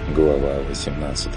Глава 18.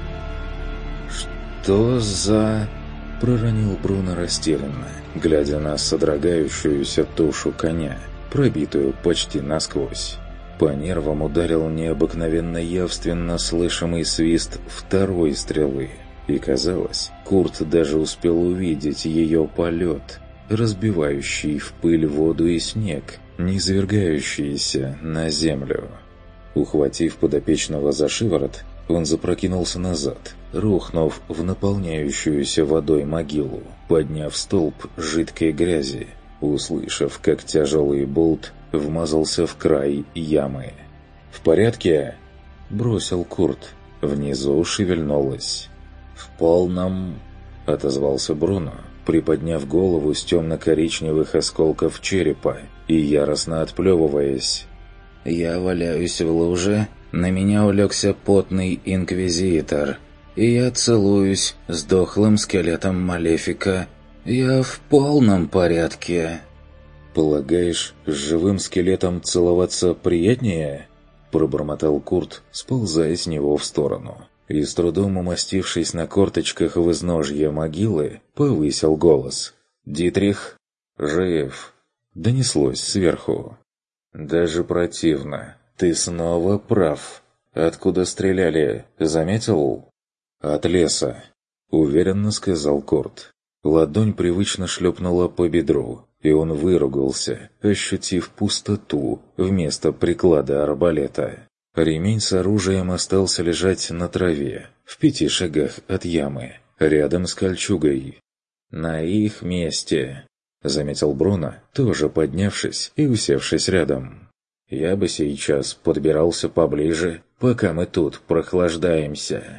«Что за...» — проронил Бруно растерянно, глядя на содрогающуюся тушу коня, пробитую почти насквозь. По нервам ударил необыкновенно явственно слышимый свист второй стрелы, и, казалось, Курт даже успел увидеть ее полет, разбивающий в пыль воду и снег, низвергающиеся на землю. Ухватив подопечного за шиворот, он запрокинулся назад, рухнув в наполняющуюся водой могилу, подняв столб жидкой грязи, услышав, как тяжелый болт вмазался в край ямы. «В порядке?» – бросил Курт. Внизу шевельнулось. «В полном...» – отозвался Бруно, приподняв голову с темно-коричневых осколков черепа и яростно отплевываясь. «Я валяюсь в луже, на меня улегся потный инквизитор, и я целуюсь с дохлым скелетом Малефика. Я в полном порядке». «Полагаешь, с живым скелетом целоваться приятнее?» – пробормотал Курт, сползая с него в сторону, и, с трудом умастившись на корточках в изножье могилы, повысил голос. «Дитрих? Жив!» – донеслось сверху. «Даже противно. Ты снова прав. Откуда стреляли, заметил?» «От леса», — уверенно сказал Курт. Ладонь привычно шлепнула по бедру, и он выругался, ощутив пустоту вместо приклада арбалета. Ремень с оружием остался лежать на траве, в 5 шагах от ямы, рядом с кольчугой. «На их месте», — заметил Бруно, тоже поднявшись и усевшись рядом. «Я бы сейчас подбирался поближе, пока мы тут прохлаждаемся».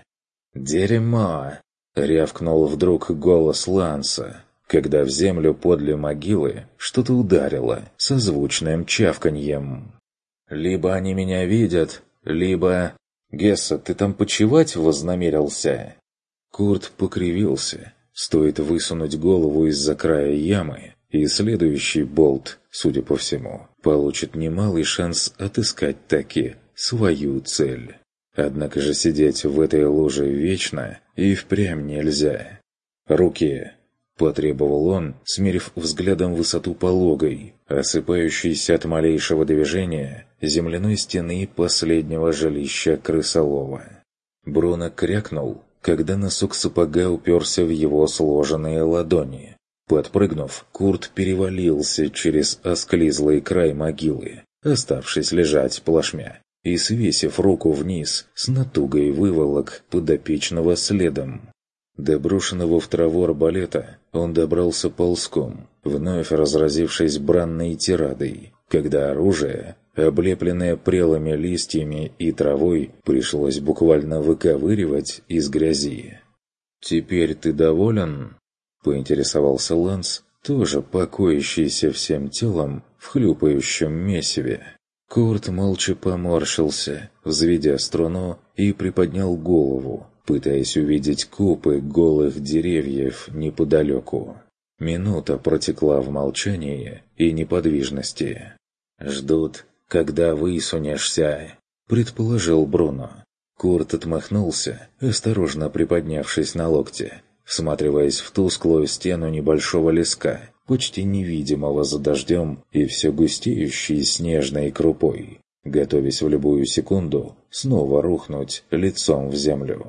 «Дерьмо!» — рявкнул вдруг голос Ланса, когда в землю подле могилы что-то ударило созвучным чавканьем. «Либо они меня видят, либо... Гесса, ты там почивать вознамерился?» Курт покривился. Стоит высунуть голову из-за края ямы, и следующий болт, судя по всему, получит немалый шанс отыскать таки свою цель. Однако же сидеть в этой луже вечно и впрямь нельзя. «Руки!» – потребовал он, смерив взглядом высоту пологой, осыпающейся от малейшего движения земляной стены последнего жилища крысолова. Бруно крякнул, когда носок сапога уперся в его сложенные ладони. Подпрыгнув, Курт перевалился через осклизлый край могилы, оставшись лежать плашмя, и, свесив руку вниз, с натугой выволок подопечного следом. До брошенного в траву арбалета он добрался ползком, вновь разразившись бранной тирадой, когда оружие, облепленное прелыми листьями и травой, пришлось буквально выковыривать из грязи. «Теперь ты доволен?» — поинтересовался Ланс, тоже покоящийся всем телом в хлюпающем месиве. Курт молча поморщился, взведя струну, и приподнял голову, пытаясь увидеть купы голых деревьев неподалеку. Минута протекла в молчании и неподвижности. «Ждут, когда высунешься», — предположил Бруно. Курт отмахнулся, осторожно приподнявшись на локте, всматриваясь в тусклую стену небольшого леска, почти невидимого за дождем и все густеющей снежной крупой, готовясь в любую секунду снова рухнуть лицом в землю.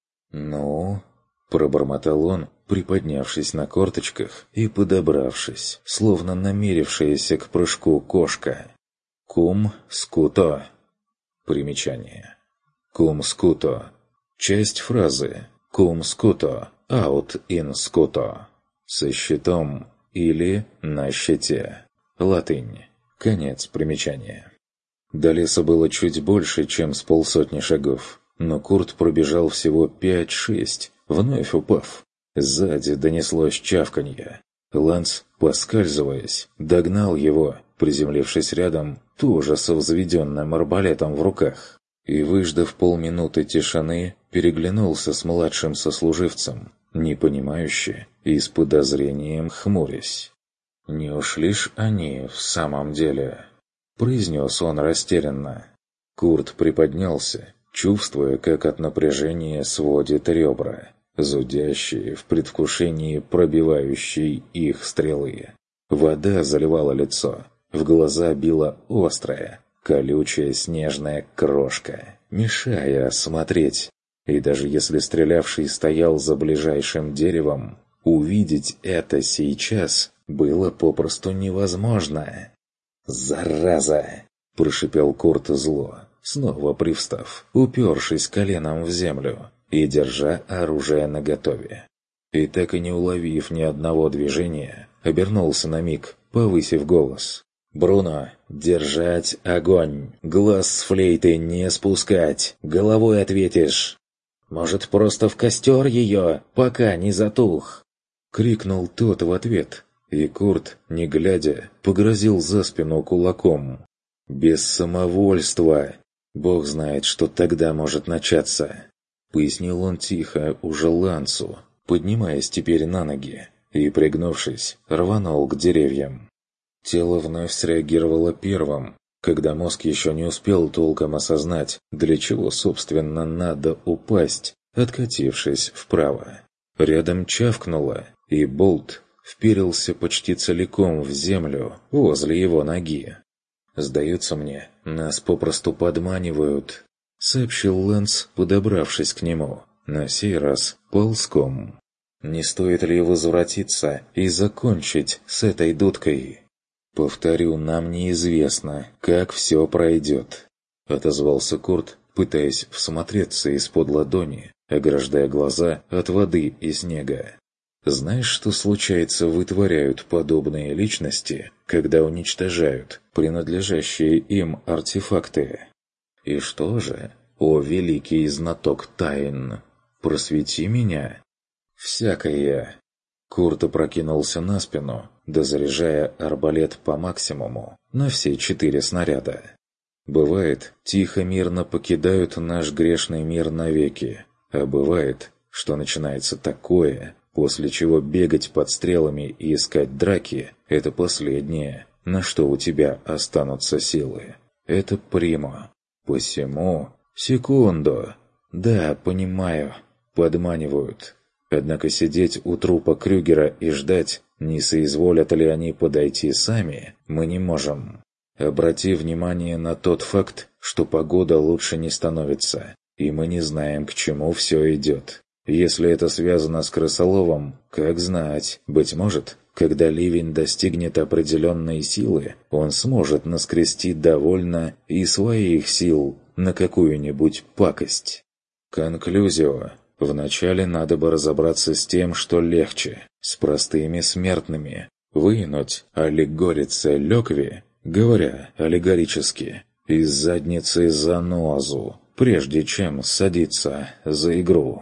«Ну?» – пробормотал он, приподнявшись на корточках и подобравшись, словно намерившаяся к прыжку кошка. «Кум скуто». Примечание. «Кум скуто». Часть фразы «Кум скуто» – «аут ин скуто». Со щитом или на щите. Латынь. Конец примечания. До леса было чуть больше, чем с полсотни шагов, но Курт пробежал всего 5-6, вновь упав. Сзади донеслось чавканье. Ланс, поскальзываясь, догнал его, приземлившись рядом, тоже со взведенным арбалетом в руках, и, выждав полминуты тишины, переглянулся с младшим сослуживцем, непонимающе и с подозрением хмурясь. «Не ушли ж они в самом деле?» – произнес он растерянно. Курт приподнялся, чувствуя, как от напряжения сводит ребра, зудящие в предвкушении пробивающей их стрелы. Вода заливала лицо, в глаза била острая, колючая снежная крошка, мешая смотреть. И даже если стрелявший стоял за ближайшим деревом, увидеть это сейчас было попросту невозможно. «Зараза!» – прошипел Курт зло, снова привстав, упершись коленом в землю и держа оружие наготове. И так и не уловив ни одного движения, обернулся на миг, повысив голос. «Бруно, держать огонь! Глаз с флейты не спускать! Головой ответишь!» «Может, просто в костер ее, пока не затух?» — крикнул тот в ответ, и Курт, не глядя, погрозил за спину кулаком. «Без самовольства! Бог знает, что тогда может начаться!» — пояснил он тихо уже Лансу, поднимаясь теперь на ноги, и, пригнувшись, рванул к деревьям. Тело вновь среагировало первым, когда мозг еще не успел толком осознать, для чего, собственно, надо упасть, откатившись вправо. Рядом чавкнуло, и болт вперился почти целиком в землю возле его ноги. «Сдается мне, нас попросту подманивают», — сообщил Лэнс, подобравшись к нему, на сей раз ползком. «Не стоит ли возвратиться и закончить с этой дудкой?» «Повторю, нам неизвестно, как все пройдет», — отозвался Курт, пытаясь всмотреться из-под ладони, ограждая глаза от воды и снега. «Знаешь, что случается, вытворяют подобные личности, когда уничтожают принадлежащие им артефакты? И что же, о великий знаток тайн, просвети меня?» «Всякое». Курт опрокинулся на спину, дозаряжая арбалет по максимуму на все 4 снаряда. Бывает, тихо-мирно покидают наш грешный мир навеки, а бывает, что начинается такое, после чего бегать под стрелами и искать драки – это последнее, на что у тебя останутся силы. Это примо. Посему... Секунду. Да, понимаю. Подманивают. Однако сидеть у трупа Крюгера и ждать, не соизволят ли они подойти сами, мы не можем. Обрати внимание на тот факт, что погода лучше не становится, и мы не знаем, к чему все идет. Если это связано с крысоловом, как знать, быть может, когда ливень достигнет определенной силы, он сможет наскрести довольно и своих сил на какую-нибудь пакость. Конклюзио. Вначале надо бы разобраться с тем, что легче, с простыми смертными. Вынуть аллегорице лёкви, говоря аллегорически, из задницы занозу, прежде чем садиться за игру.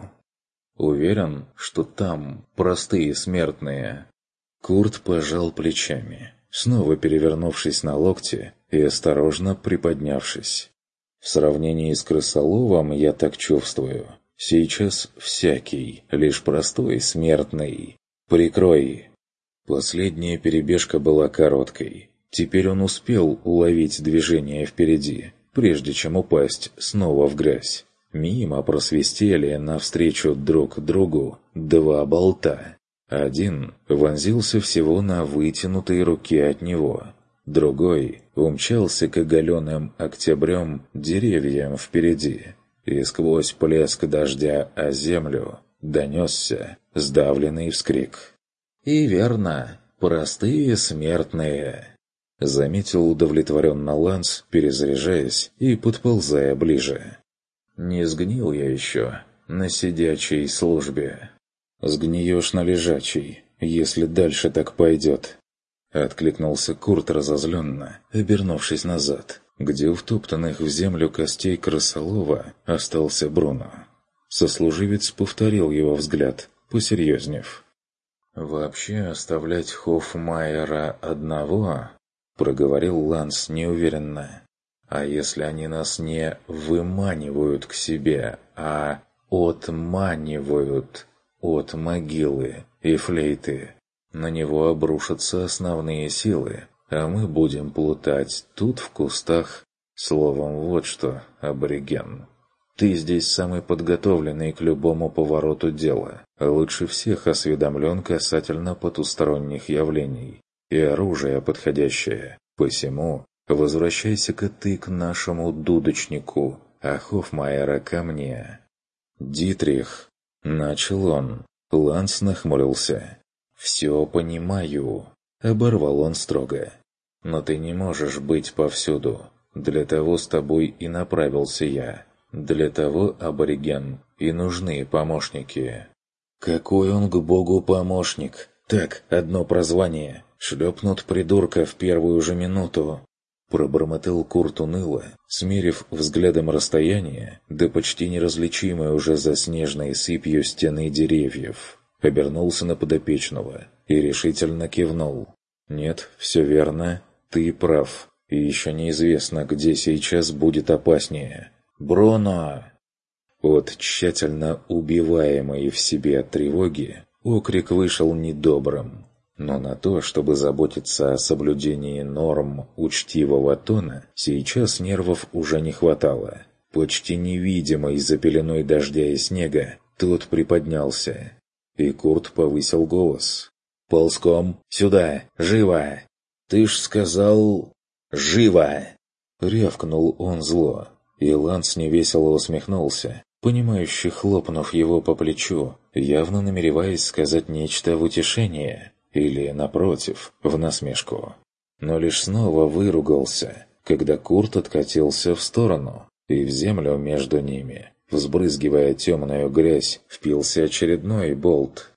Уверен, что там простые смертные. Курт пожал плечами, снова перевернувшись на локте и осторожно приподнявшись. В сравнении с крысоловом я так чувствую. Сейчас всякий, лишь простой смертный. Прикрой. Последняя перебежка была короткой. Теперь он успел уловить движение впереди, прежде чем упасть снова в грязь. Мимо просвистели навстречу друг другу 2 болта. Один вонзился всего на вытянутой руке от него. Другой умчался к оголенным октябрем деревьям впереди. И сквозь плеск дождя о землю донесся сдавленный вскрик. «И верно, простые смертные», — заметил удовлетворенно Ланс, перезаряжаясь и подползая ближе. «Не сгнил я еще на сидячей службе. Сгниешь на лежачей, если дальше так пойдет», — откликнулся Курт разозленно, обернувшись назад, где у втоптанных в землю костей крысолова остался Бруно. Сослуживец повторил его взгляд, посерьезнев. «Вообще оставлять Хоффмайера одного?» — проговорил Ланс неуверенно. «А если они нас не выманивают к себе, а отманивают от могилы и флейты? На него обрушатся основные силы, а мы будем плутать тут в кустах. Словом, вот что, абориген. Ты здесь самый подготовленный к любому повороту дела, а лучше всех осведомлен касательно потусторонних явлений. И оружие подходящее. Посему возвращайся-ка ты к нашему дудочнику, а Хофмайера ко мне». «Дитрих», — начал он. Ланс нахмурился. «Все понимаю», — оборвал он строго. «Но ты не можешь быть повсюду. Для того с тобой и направился я. Для того, абориген, и нужны помощники». «Какой он к богу помощник? Так, одно прозвание. Шлепнут придурка в первую же минуту». Пробормотал Курт уныло, смерив взглядом расстояние, да почти неразличимое уже за снежной сыпью стены деревьев. Обернулся на подопечного и решительно кивнул. «Нет, все верно, ты прав, и еще неизвестно, где сейчас будет опаснее. Бруно!» От тщательно убиваемой в себе от тревоги окрик вышел недобрым. Но на то, чтобы заботиться о соблюдении норм учтивого тона, сейчас нервов уже не хватало. Почти невидимый за пеленой дождя и снега, тот приподнялся. И Курт повысил голос. «Ползком! Сюда! Живо! Ты ж сказал... Живо!» Рявкнул он зло, и Ланс невесело усмехнулся, понимающе хлопнув его по плечу, явно намереваясь сказать нечто в утешение. Или, напротив, в насмешку. Но лишь снова выругался, когда Курт откатился в сторону, и в землю между ними, взбрызгивая темную грязь, впился очередной болт.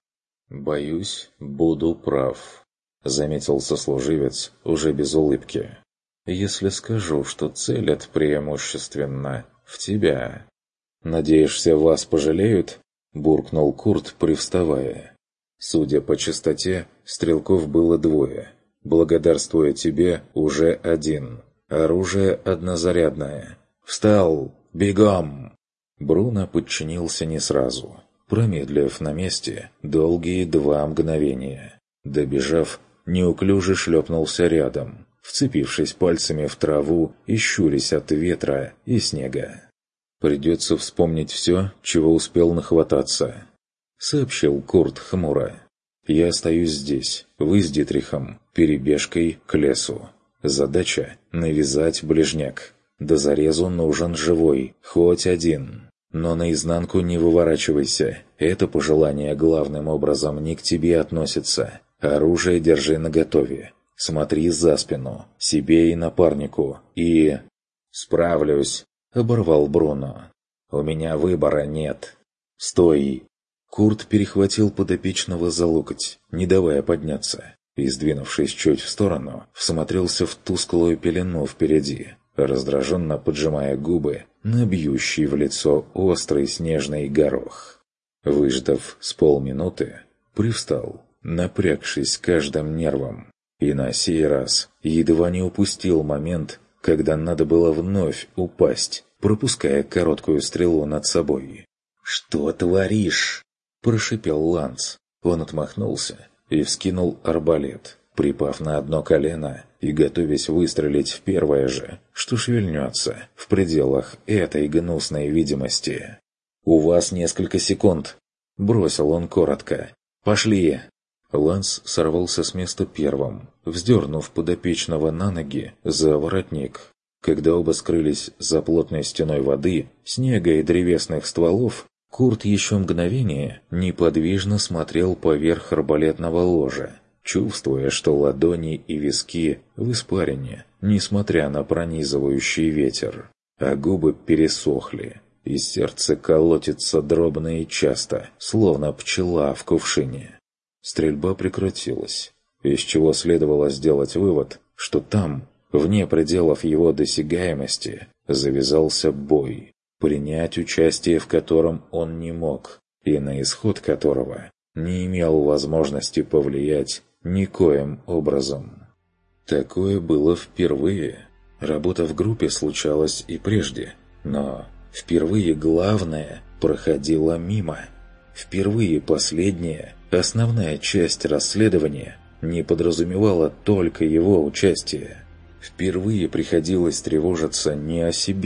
«Боюсь, буду прав», — заметил сослуживец уже без улыбки. «Если скажу, что целят преимущественно в тебя». «Надеешься, вас пожалеют?» — буркнул Курт, привставая. Судя по частоте, стрелков было двое. Благодарствуя тебе, уже один. Оружие однозарядное. «Встал! Бегом!» Бруно подчинился не сразу, промедлив на месте долгие 2 мгновения. Добежав, неуклюже шлепнулся рядом, вцепившись пальцами в траву и щурясь от ветра и снега. «Придется вспомнить все, чего успел нахвататься», — сообщил Курт хмуро. «Я остаюсь здесь, вы с Дитрихом, перебежкой к лесу. Задача — навязать ближняк. До зарезу нужен живой, хоть один. Но наизнанку не выворачивайся, это пожелание главным образом не к тебе относится. Оружие держи наготове. Смотри за спину, себе и напарнику, и...» «Справлюсь», — оборвал Бруно. «У меня выбора нет». «Стой!» Курт перехватил подопечного за локоть, не давая подняться, и, сдвинувшись чуть в сторону, всмотрелся в тусклую пелену впереди, раздраженно поджимая губы на бьющий в лицо острый снежный горох. Выждав с полминуты, привстал, напрягшись каждым нервом, и на сей раз едва не упустил момент, когда надо было вновь упасть, пропуская короткую стрелу над собой. «Что творишь?» — прошипел Ланс. Он отмахнулся и вскинул арбалет, припав на одно колено и готовясь выстрелить в первое же, что шевельнется в пределах этой гнусной видимости. «У вас несколько секунд!» — бросил он коротко. «Пошли!» Ланс сорвался с места первым, вздернув подопечного на ноги за воротник. Когда оба скрылись за плотной стеной воды, снега и древесных стволов, Курт еще мгновение неподвижно смотрел поверх арбалетного ложа, чувствуя, что ладони и виски в испарине, несмотря на пронизывающий ветер, а губы пересохли, и сердце колотится дробно и часто, словно пчела в кувшине. Стрельба прекратилась, из чего следовало сделать вывод, что там, вне пределов его досягаемости, завязался бой, принять участие в котором он не мог, и на исход которого не имел возможности повлиять никоим образом. Такое было впервые. Работа в группе случалась и прежде, но впервые главное проходило мимо. Впервые последняя, основная часть расследования не подразумевала только его участие. Впервые приходилось тревожиться не о себе,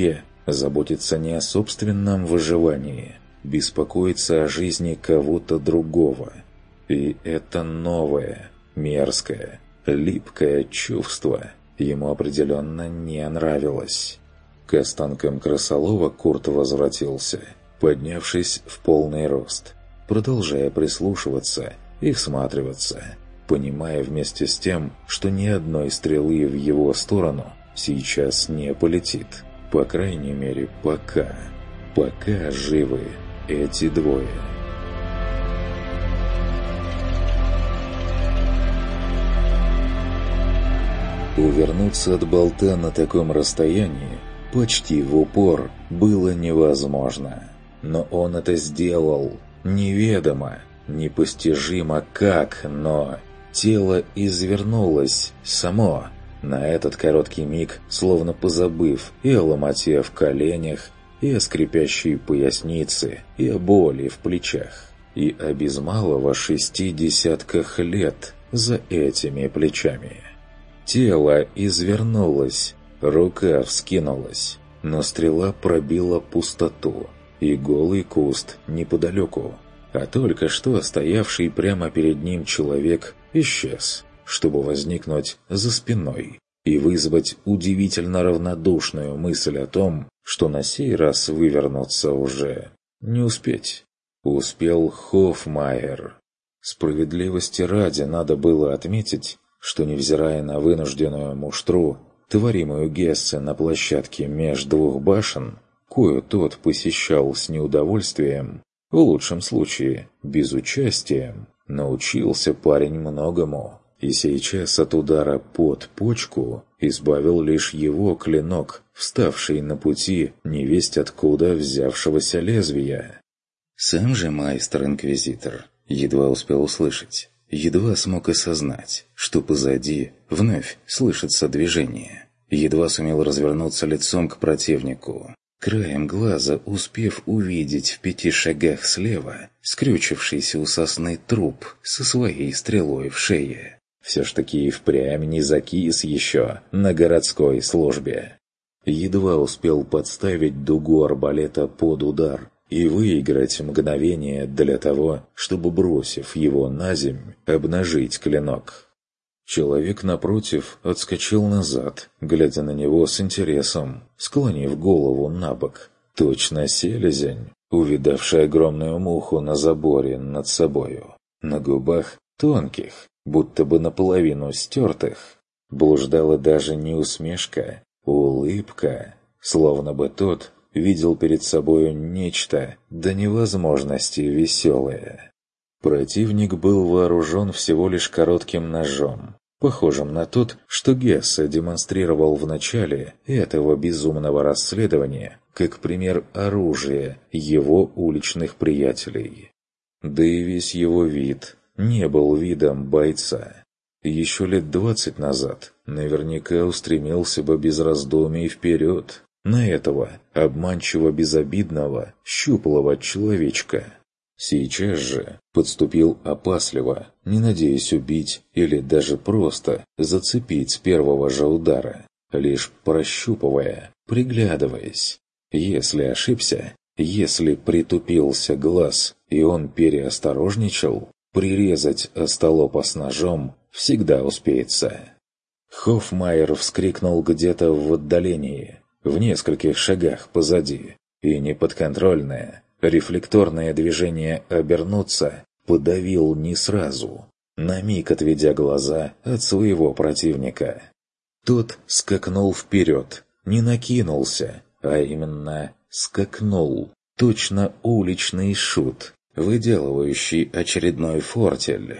заботиться не о собственном выживании, беспокоиться о жизни кого-то другого. И это новое, мерзкое, липкое чувство ему определенно не нравилось. К останкам крысолова Курт возвратился, поднявшись в полный рост, продолжая прислушиваться и всматриваться, понимая вместе с тем, что ни одной стрелы в его сторону сейчас не полетит. По крайней мере, пока. Пока живы эти двое. Увернуться от болта на таком расстоянии почти в упор было невозможно. Но он это сделал. Неведомо, непостижимо как, но тело извернулось само, на этот короткий миг, словно позабыв и о ломоте в коленях, и о скрипящей пояснице, и о боли в плечах, и о без малого 60 лет за этими плечами. Тело извернулось, рука вскинулась, но стрела пробила пустоту, и голый куст неподалеку, а только что стоявший прямо перед ним человек исчез, чтобы возникнуть за спиной и вызвать удивительно равнодушную мысль о том, что на сей раз вывернуться уже не успеть. Успел Хоффмайер. Справедливости ради надо было отметить, что, невзирая на вынужденную муштру, творимую Гессе на площадке меж двух башен, кою тот посещал с неудовольствием, в лучшем случае безучастием, научился парень многому, и сейчас от удара под почку избавил лишь его клинок, вставший на пути невесть откуда взявшегося лезвия. Сам же майстер-инквизитор едва успел услышать, едва смог осознать, что позади вновь слышится движение, едва сумел развернуться лицом к противнику, краем глаза успев увидеть в 5 шагах слева скрючившийся у сосны труп со своей стрелой в шее. Все ж таки и впрямь не закис еще на городской службе. Едва успел подставить дугу арбалета под удар и выиграть мгновение для того, чтобы, бросив его на земь, обнажить клинок. Человек напротив отскочил назад, глядя на него с интересом, склонив голову на бок. Точно селезень, увидавший огромную муху на заборе над собою. На губах тонких, будто бы наполовину стертых, блуждала даже не усмешка, улыбка, словно бы тот видел перед собою нечто до невозможности веселое. Противник был вооружен всего лишь коротким ножом, похожим на тот, что Гессе демонстрировал в начале этого безумного расследования, как пример оружия его уличных приятелей. Да и весь его вид не был видом бойца. Еще лет 20 назад наверняка устремился бы без раздумий вперед на этого обманчиво безобидного, щуплого человечка. Сейчас же подступил опасливо, не надеясь убить или даже просто зацепить с первого же удара, лишь прощупывая, приглядываясь. Если ошибся, если притупился глаз и он переосторожничал, прирезать остолопа с ножом всегда успеется. Хоффмайер вскрикнул где-то в отдалении, в нескольких шагах позади, и неподконтрольное, рефлекторное движение обернуться подавил не сразу, на миг отведя глаза от своего противника. Тот скакнул вперед, не накинулся, а именно скакнул, точно уличный шут, выделывающий очередной фортель.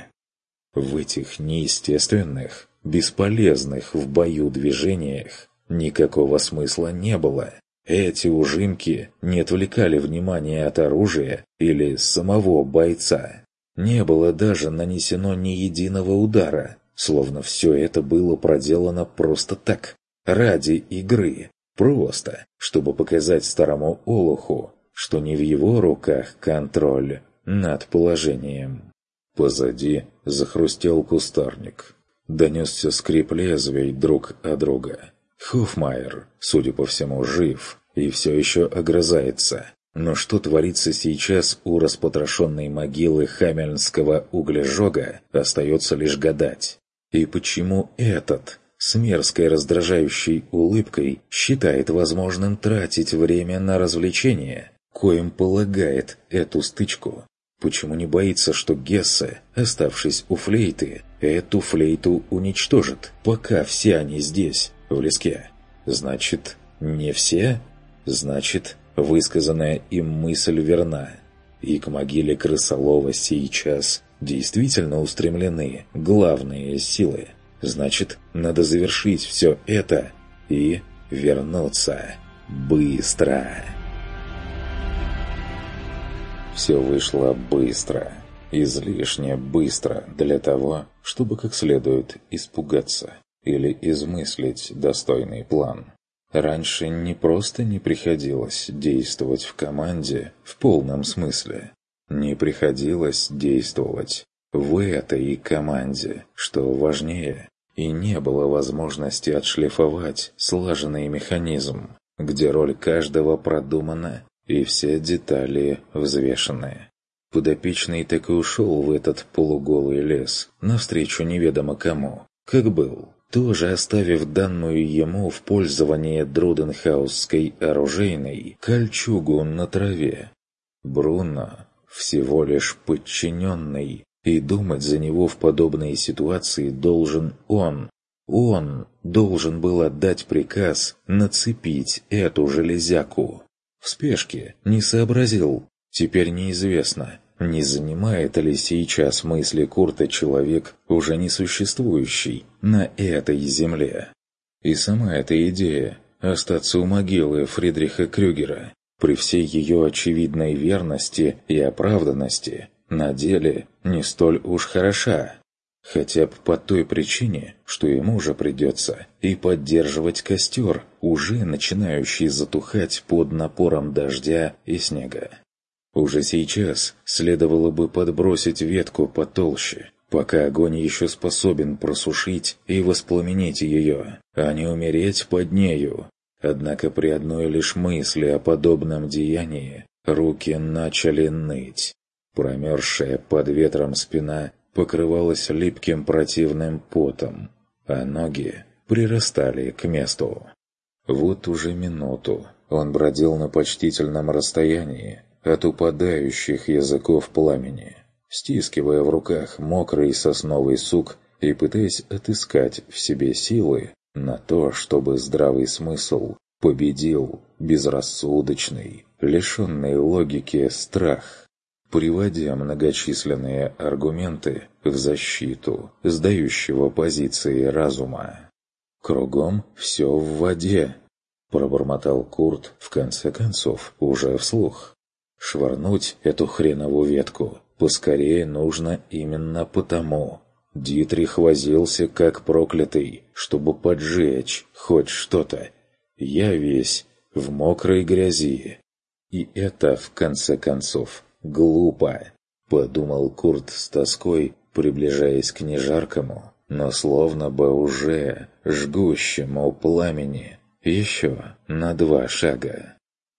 В этих неестественных, бесполезных в бою движениях никакого смысла не было. Эти ужимки не отвлекали внимания от оружия или самого бойца. Не было даже нанесено ни единого удара, словно все это было проделано просто так, ради игры, просто, чтобы показать старому олуху, что не в его руках контроль над положением. Позади захрустел кустарник. Донесся скрип лезвий друг о друга. Хоффмайер, судя по всему, жив, и все еще огрызается. Но что творится сейчас у распотрошенной могилы хамельнского углежога, остается лишь гадать. И почему этот, с мерзкой раздражающей улыбкой, считает возможным тратить время на развлечения, коим полагает эту стычку? Почему не боится, что Гессе, оставшись у флейты, эту флейту уничтожит, пока все они здесь, в леске? Значит, не все? Значит, высказанная им мысль верна. И к могиле крысолова сейчас действительно устремлены главные силы. Значит, надо завершить все это и вернуться быстро. Все вышло быстро. Излишне быстро для того, чтобы как следует испугаться или измыслить достойный план. Раньше не просто не приходилось действовать в команде в полном смысле. Не приходилось действовать в этой команде, что важнее, и не было возможности отшлифовать слаженный механизм, где роль каждого продумана и все детали взвешены. Подопечный так и ушел в этот полуголый лес, навстречу неведомо кому, как был, тоже оставив данную ему в пользование Друденхаусской оружейной кольчугу на траве. Бруно всего лишь подчиненный, и думать за него в подобной ситуации должен он. Он должен был отдать приказ нацепить эту железяку. В спешке не сообразил. Теперь неизвестно, не занимает ли сейчас мысли Курта человек, уже не существующий на этой земле. И сама эта идея остаться у могилы Фридриха Крюгера, при всей ее очевидной верности и оправданности, на деле не столь уж хороша. Хотя бы по той причине, что ему же придется и поддерживать костер, уже начинающий затухать под напором дождя и снега. Уже сейчас следовало бы подбросить ветку потолще, пока огонь еще способен просушить и воспламенить ее, а не умереть под нею. Однако при одной лишь мысли о подобном деянии руки начали ныть. Промерзшая под ветром спина покрывалась липким противным потом, а ноги прирастали к месту. Вот уже минуту он бродил на почтительном расстоянии от упадающих языков пламени, стискивая в руках мокрый сосновый сук и пытаясь отыскать в себе силы на то, чтобы здравый смысл победил безрассудочный, лишенный логики страх, приводя многочисленные аргументы в защиту сдающего позиции разума. «Кругом все в воде», — пробормотал Курт в конце концов уже вслух. «Швырнуть эту хренову ветку поскорее нужно именно потому. Дитрих возился как проклятый, чтобы поджечь хоть что-то. Я весь в мокрой грязи. И это, в конце концов, глупо», — подумал Курт с тоской, приближаясь к нежаркому, но словно бы уже жгущему пламени еще на 2 шага.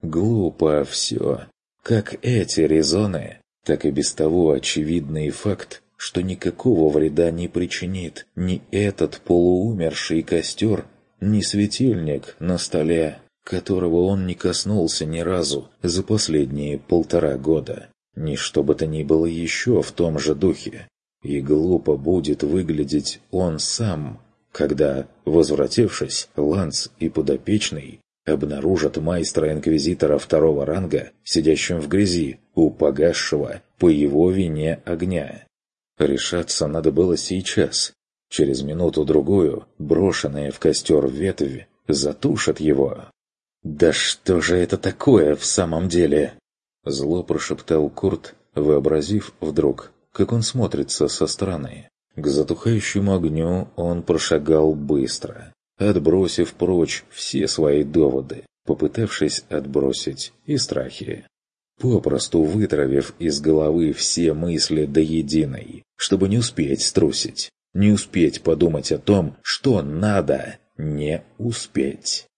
Глупо все. Как эти резоны, так и без того очевидный факт, что никакого вреда не причинит ни этот полуумерший костер, ни светильник на столе, которого он не коснулся ни разу за последние 1,5 года, ни что бы то ни было еще в том же духе. И глупо будет выглядеть он сам, когда, возвратившись, Ланс и подопечный обнаружат майстра-инквизитора 2-го ранга, сидящим в грязи у погасшего по его вине огня. Решаться надо было сейчас. Через минуту-другую брошенная в костер ветвь затушат его. «Да что же это такое в самом деле?» Зло прошептал Курт, вообразив вдруг, как он смотрится со стороны. К затухающему огню он прошагал быстро, отбросив прочь все свои доводы, попытавшись отбросить и страхи. Попросту вытравив из головы все мысли до единой, чтобы не успеть струсить, не успеть подумать о том, что надо не успеть.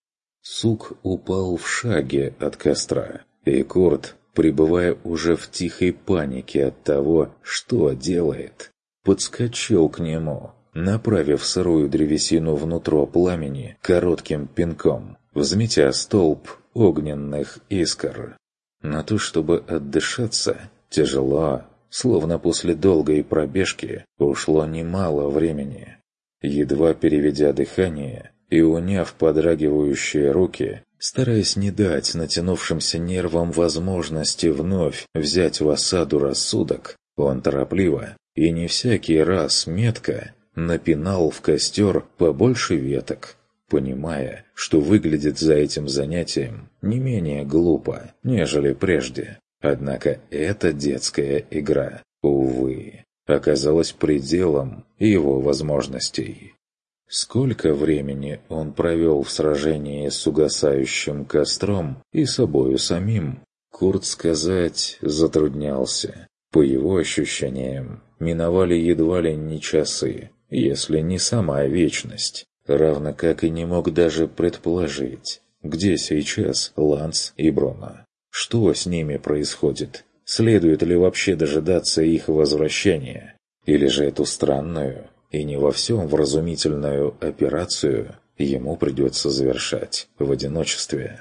Сук упал в шаге от костра, и Курт, пребывая уже в тихой панике от того, что делает, подскочил к нему, направив сырую древесину внутрь пламени коротким пинком, взметя столб огненных искр. На то, чтобы отдышаться, тяжело, словно после долгой пробежки, ушло немало времени. Едва переведя дыхание и уняв подрагивающие руки, стараясь не дать натянувшимся нервам возможности вновь взять в осаду рассудок, он торопливо и не всякий раз метко напинал в костер побольше веток, понимая, что выглядит за этим занятием не менее глупо, нежели прежде. Однако эта детская игра, увы, оказалась пределом его возможностей. Сколько времени он провел в сражении с угасающим костром и собою самим, Курт сказать затруднялся. По его ощущениям, миновали едва ли не часы, если не сама вечность, равно как и не мог даже предположить, где сейчас Ланс и Бруно. Что с ними происходит? Следует ли вообще дожидаться их возвращения? Или же эту странную и не во всем вразумительную операцию ему придется завершать в одиночестве?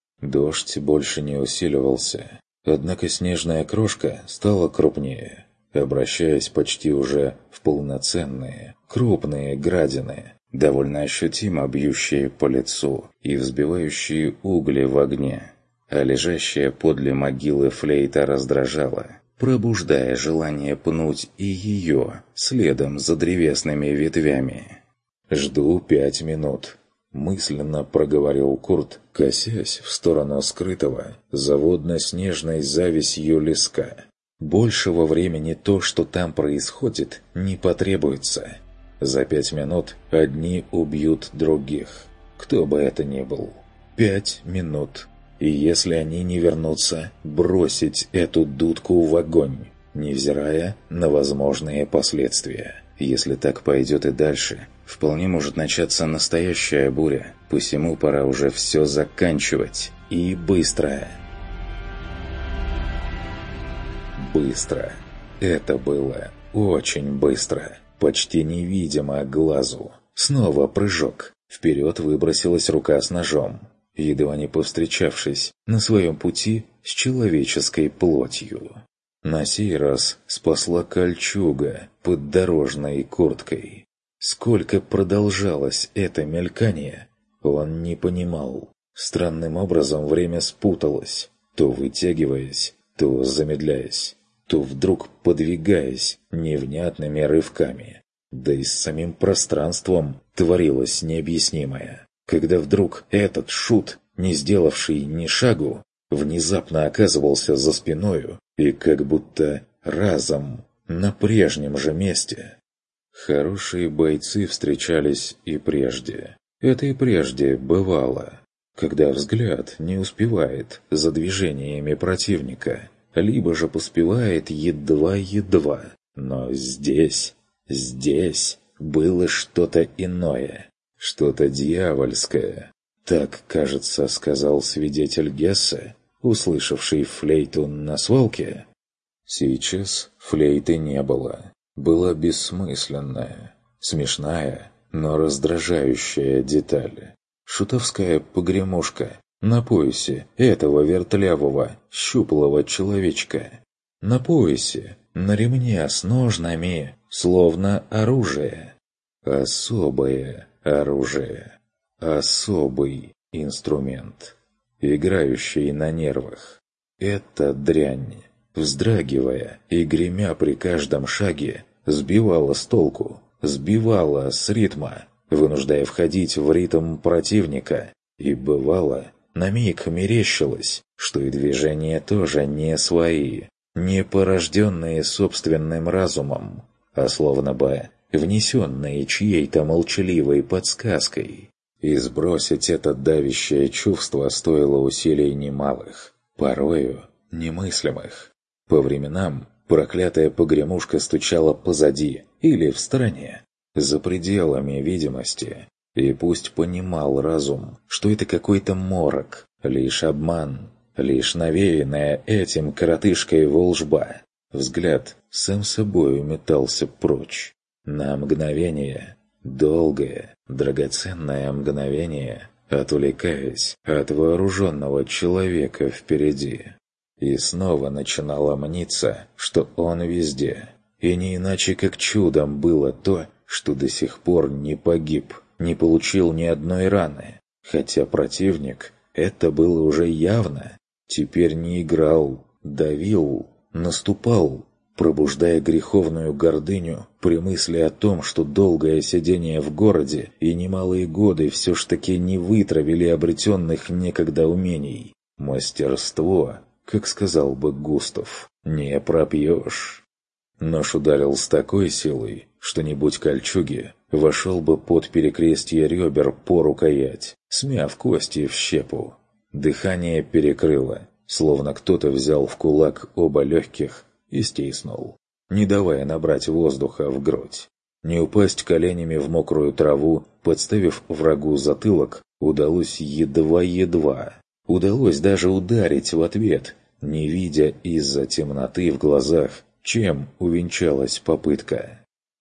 Дождь больше не усиливался, однако снежная крошка стала крупнее, обращаясь почти уже в полноценные, крупные градины, довольно ощутимо бьющие по лицу и взбивающие угли в огне. А лежащая подле могилы флейта раздражала, пробуждая желание пнуть и ее следом за древесными ветвями. «Жду 5 минут», — мысленно проговорил Курт, косясь в сторону скрытого заводно-снежной зависью леска. «Большего времени то, что там происходит, не потребуется. За 5 минут одни убьют других, кто бы это ни был. 5 минут». И если они не вернутся, бросить эту дудку в огонь, невзирая на возможные последствия. Если так пойдет и дальше, вполне может начаться настоящая буря, посему пора уже все заканчивать. И быстро. Быстро. Это было очень быстро, почти невидимо глазу. Снова прыжок. Вперед выбросилась рука с ножом, едва не повстречавшись на своем пути с человеческой плотью. На сей раз спасла кольчуга под дорожной курткой. Сколько продолжалось это мелькание, он не понимал. Странным образом время спуталось, то вытягиваясь, то замедляясь, то вдруг подвигаясь невнятными рывками. Да и с самим пространством творилось необъяснимое. Когда вдруг этот шут, не сделавший ни шагу, внезапно оказывался за спиною и как будто разом на прежнем же месте. Хорошие бойцы встречались и прежде. Это и прежде бывало, когда взгляд не успевает за движениями противника, либо же поспевает едва-едва. Но здесь было что-то иное. Что-то дьявольское. Так, кажется, сказал свидетель Гессе, услышавший флейту на свалке. Сейчас флейты не было. Была бессмысленная, смешная, но раздражающая деталь. Шутовская погремушка на поясе этого вертлявого, щуплого человечка. На поясе, на ремне с ножнами, словно оружие. Особое оружие. Особый инструмент, играющий на нервах. Эта дрянь, вздрагивая и гремя при каждом шаге, сбивала с толку, сбивала с ритма, вынуждая входить в ритм противника, и бывало, на миг мерещилось, что и движения тоже не свои, не порожденные собственным разумом, а словно бы внесенные чьей-то молчаливой подсказкой. И сбросить это давящее чувство стоило усилий немалых, порою немыслимых. По временам проклятая погремушка стучала позади или в стороне, за пределами видимости, И пусть понимал разум, что это какой-то морок, лишь обман, лишь навеянная этим коротышкой волжба, взгляд сам собой метался прочь. На мгновение, долгое, драгоценное мгновение, отвлекаясь от вооруженного человека впереди. И снова начинало мниться, что он везде. И не иначе как чудом было то, что до сих пор не погиб, не получил ни одной раны. Хотя противник, это было уже явно, теперь не играл, давил, наступал, пробуждая греховную гордыню при мысли о том, что долгое сидение в городе и немалые годы все ж таки не вытравили обретенных некогда умений. Мастерство, как сказал бы Густав, не пропьешь. Нож ударил с такой силой, что не будь кольчуги, вошел бы под перекрестье ребер по рукоять, смяв кости в щепу. Дыхание перекрыло, словно кто-то взял в кулак оба легких и стиснул, не давая набрать воздуха в грудь. Не упасть коленями в мокрую траву, подставив врагу затылок, удалось едва-едва. Удалось даже ударить в ответ, не видя из-за темноты в глазах, чем увенчалась попытка.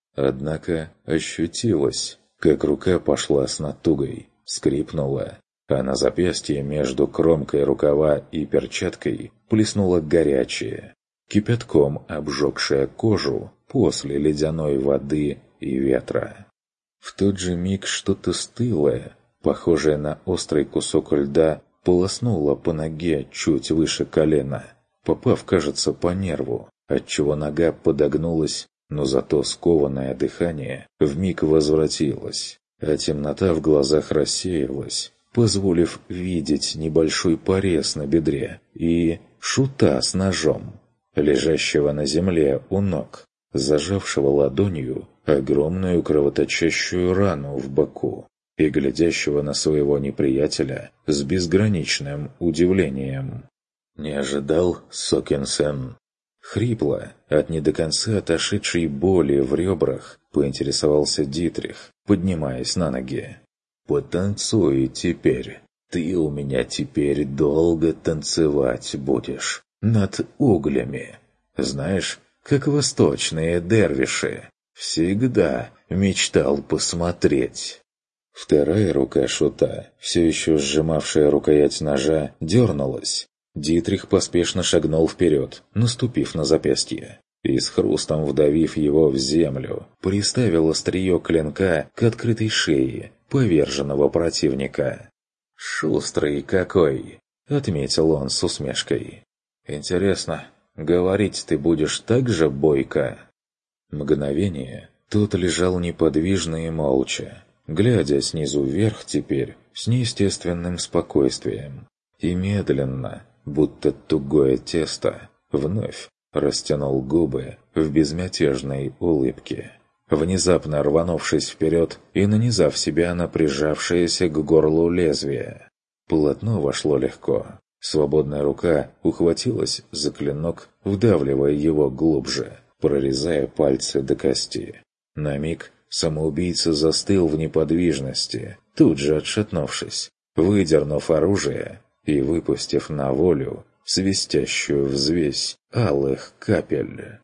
Однако ощутилось, как рука пошла с натугой, скрипнула, а на запястье между кромкой рукава и перчаткой плеснуло горячее, кипятком обжегшее кожу после ледяной воды и ветра. В тот же миг что-то стылое, похожее на острый кусок льда, полоснуло по ноге чуть выше колена, попав, кажется, по нерву, отчего нога подогнулась, но зато скованное дыхание вмиг возвратилось, а темнота в глазах рассеялась, позволив видеть небольшой порез на бедре и шута с ножом, лежащего на земле у ног, зажавшего ладонью огромную кровоточащую рану в боку и глядящего на своего неприятеля с безграничным удивлением. «Не ожидал, сукин сын?» Хрипло, от не до конца отошедшей боли в ребрах, поинтересовался Дитрих, поднимаясь на ноги. «Потанцуй теперь. Ты у меня теперь долго танцевать будешь. Над углями. Знаешь, как восточные дервиши. Всегда мечтал посмотреть». Вторая рука шута, все еще сжимавшая рукоять ножа, дернулась. Дитрих поспешно шагнул вперед, наступив на запястье, и с хрустом вдавив его в землю, приставил острие клинка к открытой шее поверженного противника. «Шустрый какой!» — отметил он с усмешкой. «Интересно, говорить ты будешь так же бойко?» Мгновение тот лежал неподвижно и молча, глядя снизу вверх теперь с неестественным спокойствием, и медленно, будто тугое тесто, вновь растянул губы в безмятежной улыбке, внезапно рванувшись вперед и нанизав себя на прижавшееся к горлу лезвие. Полотно вошло легко. Свободная рука ухватилась за клинок, вдавливая его глубже, прорезая пальцы до кости. На миг самоубийца застыл в неподвижности, тут же отшатнувшись, выдернув оружие и выпустив на волю свистящую взвесь алых капель.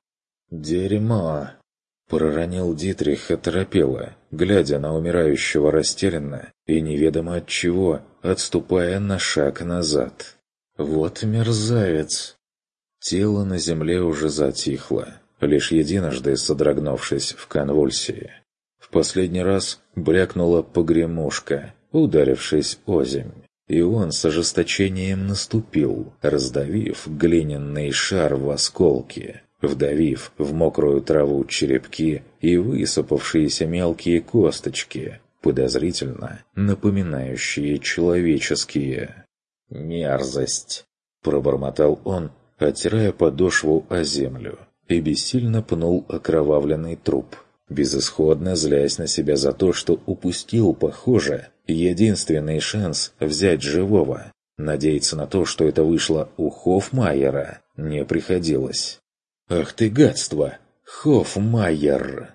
«Дерьмо!» — проронил Дитрих оторопело, глядя на умирающего растерянно и неведомо от чего, отступая на шаг назад. «Вот мерзавец!» Тело на земле уже затихло, лишь единожды содрогнувшись в конвульсии. В последний раз брякнула погремушка, ударившись озимь, и он с ожесточением наступил, раздавив глиняный шар в осколки, вдавив в мокрую траву черепки и высыпавшиеся мелкие косточки, подозрительно напоминающие человеческие. «Мерзость!» — пробормотал он, оттирая подошву о землю, и бессильно пнул окровавленный труп, безысходно злясь на себя за то, что упустил, похоже, единственный шанс взять живого. Надеяться на то, что это вышло у Хоффмайера, не приходилось. «Ах ты гадство! Хоффмайер!»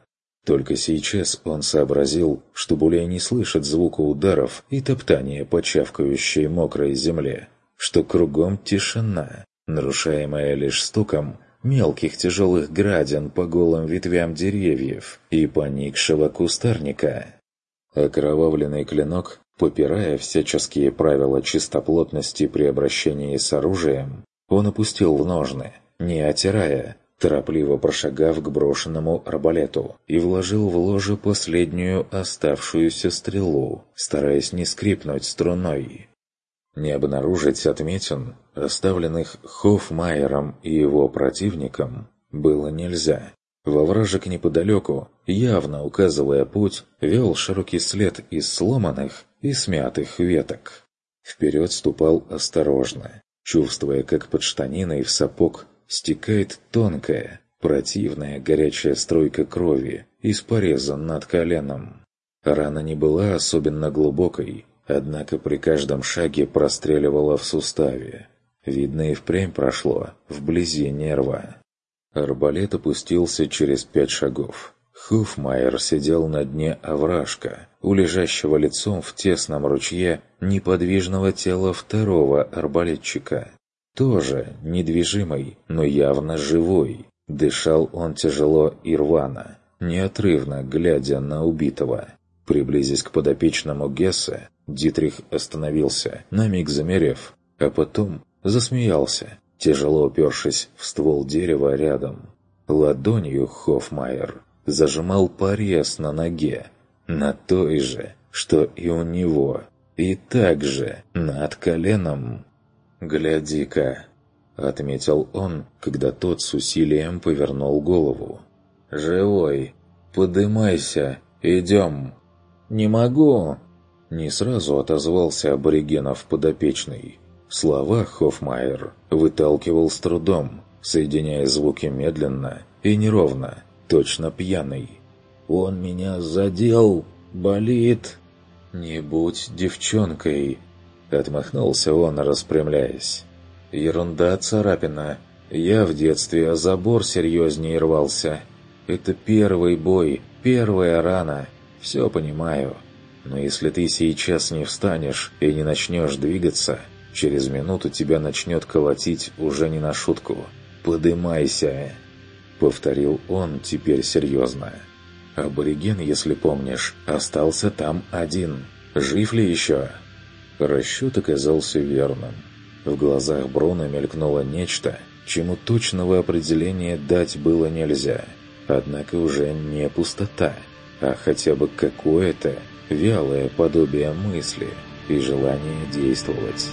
Только сейчас он сообразил, что Буляй не слышит звука ударов и топтания по чавкающей мокрой земле, что кругом тишина, нарушаемая лишь стуком мелких тяжелых градин по голым ветвям деревьев и поникшего кустарника. Окровавленный клинок, попирая всяческие правила чистоплотности при обращении с оружием, он опустил в ножны, не отирая, торопливо прошагав к брошенному арбалету, и вложил в ложе последнюю оставшуюся стрелу, стараясь не скрипнуть струной. Не обнаружить отметин, оставленных Хоффмайером и его противником, было нельзя. Во вражек неподалеку, явно указывая путь, вел широкий след из сломанных и смятых веток. Вперед ступал осторожно, чувствуя, как под штаниной в сапог стекает тонкая, противная горячая струйка крови из пореза над коленом. Рана не была особенно глубокой, однако при каждом шаге простреливала в суставе. Видно, и впрямь прошло, вблизи нерва. Арбалет опустился через 5 шагов. Хоффмайер сидел на дне овражка, у лежащего лицом в тесном ручье неподвижного тела второго арбалетчика. Тоже недвижимый, но явно живой. Дышал он тяжело и рвано, неотрывно глядя на убитого. Приблизясь к подопечному Гессе, Дитрих остановился, на миг замерев, а потом засмеялся, тяжело упершись в ствол дерева рядом. Ладонью Хоффмайер зажимал порез на ноге, на той же, что и у него, и также над коленом. «Гляди-ка», — отметил он, когда тот с усилием повернул голову. «Живой! Подымайся! Идем!» «Не могу!» Не сразу отозвался аборигенов подопечный. Слова Хоффмайер выталкивал с трудом, соединяя звуки медленно и неровно, точно пьяный. «Он меня задел! Болит!» «Не будь девчонкой!» Отмахнулся он, распрямляясь. «Ерунда, царапина. Я в детстве о забор серьезнее рвался. Это первый бой, первая рана. Все понимаю. Но если ты сейчас не встанешь и не начнешь двигаться, через минуту тебя начнет колотить уже не на шутку. Подымайся!» Повторил он теперь серьезно. Абориген, если помнишь, остался там один. Жив ли еще? Расчет оказался верным. В глазах Бруно мелькнуло нечто, чему точного определения дать было нельзя. Однако уже не пустота, а хотя бы какое-то вялое подобие мысли и желание действовать.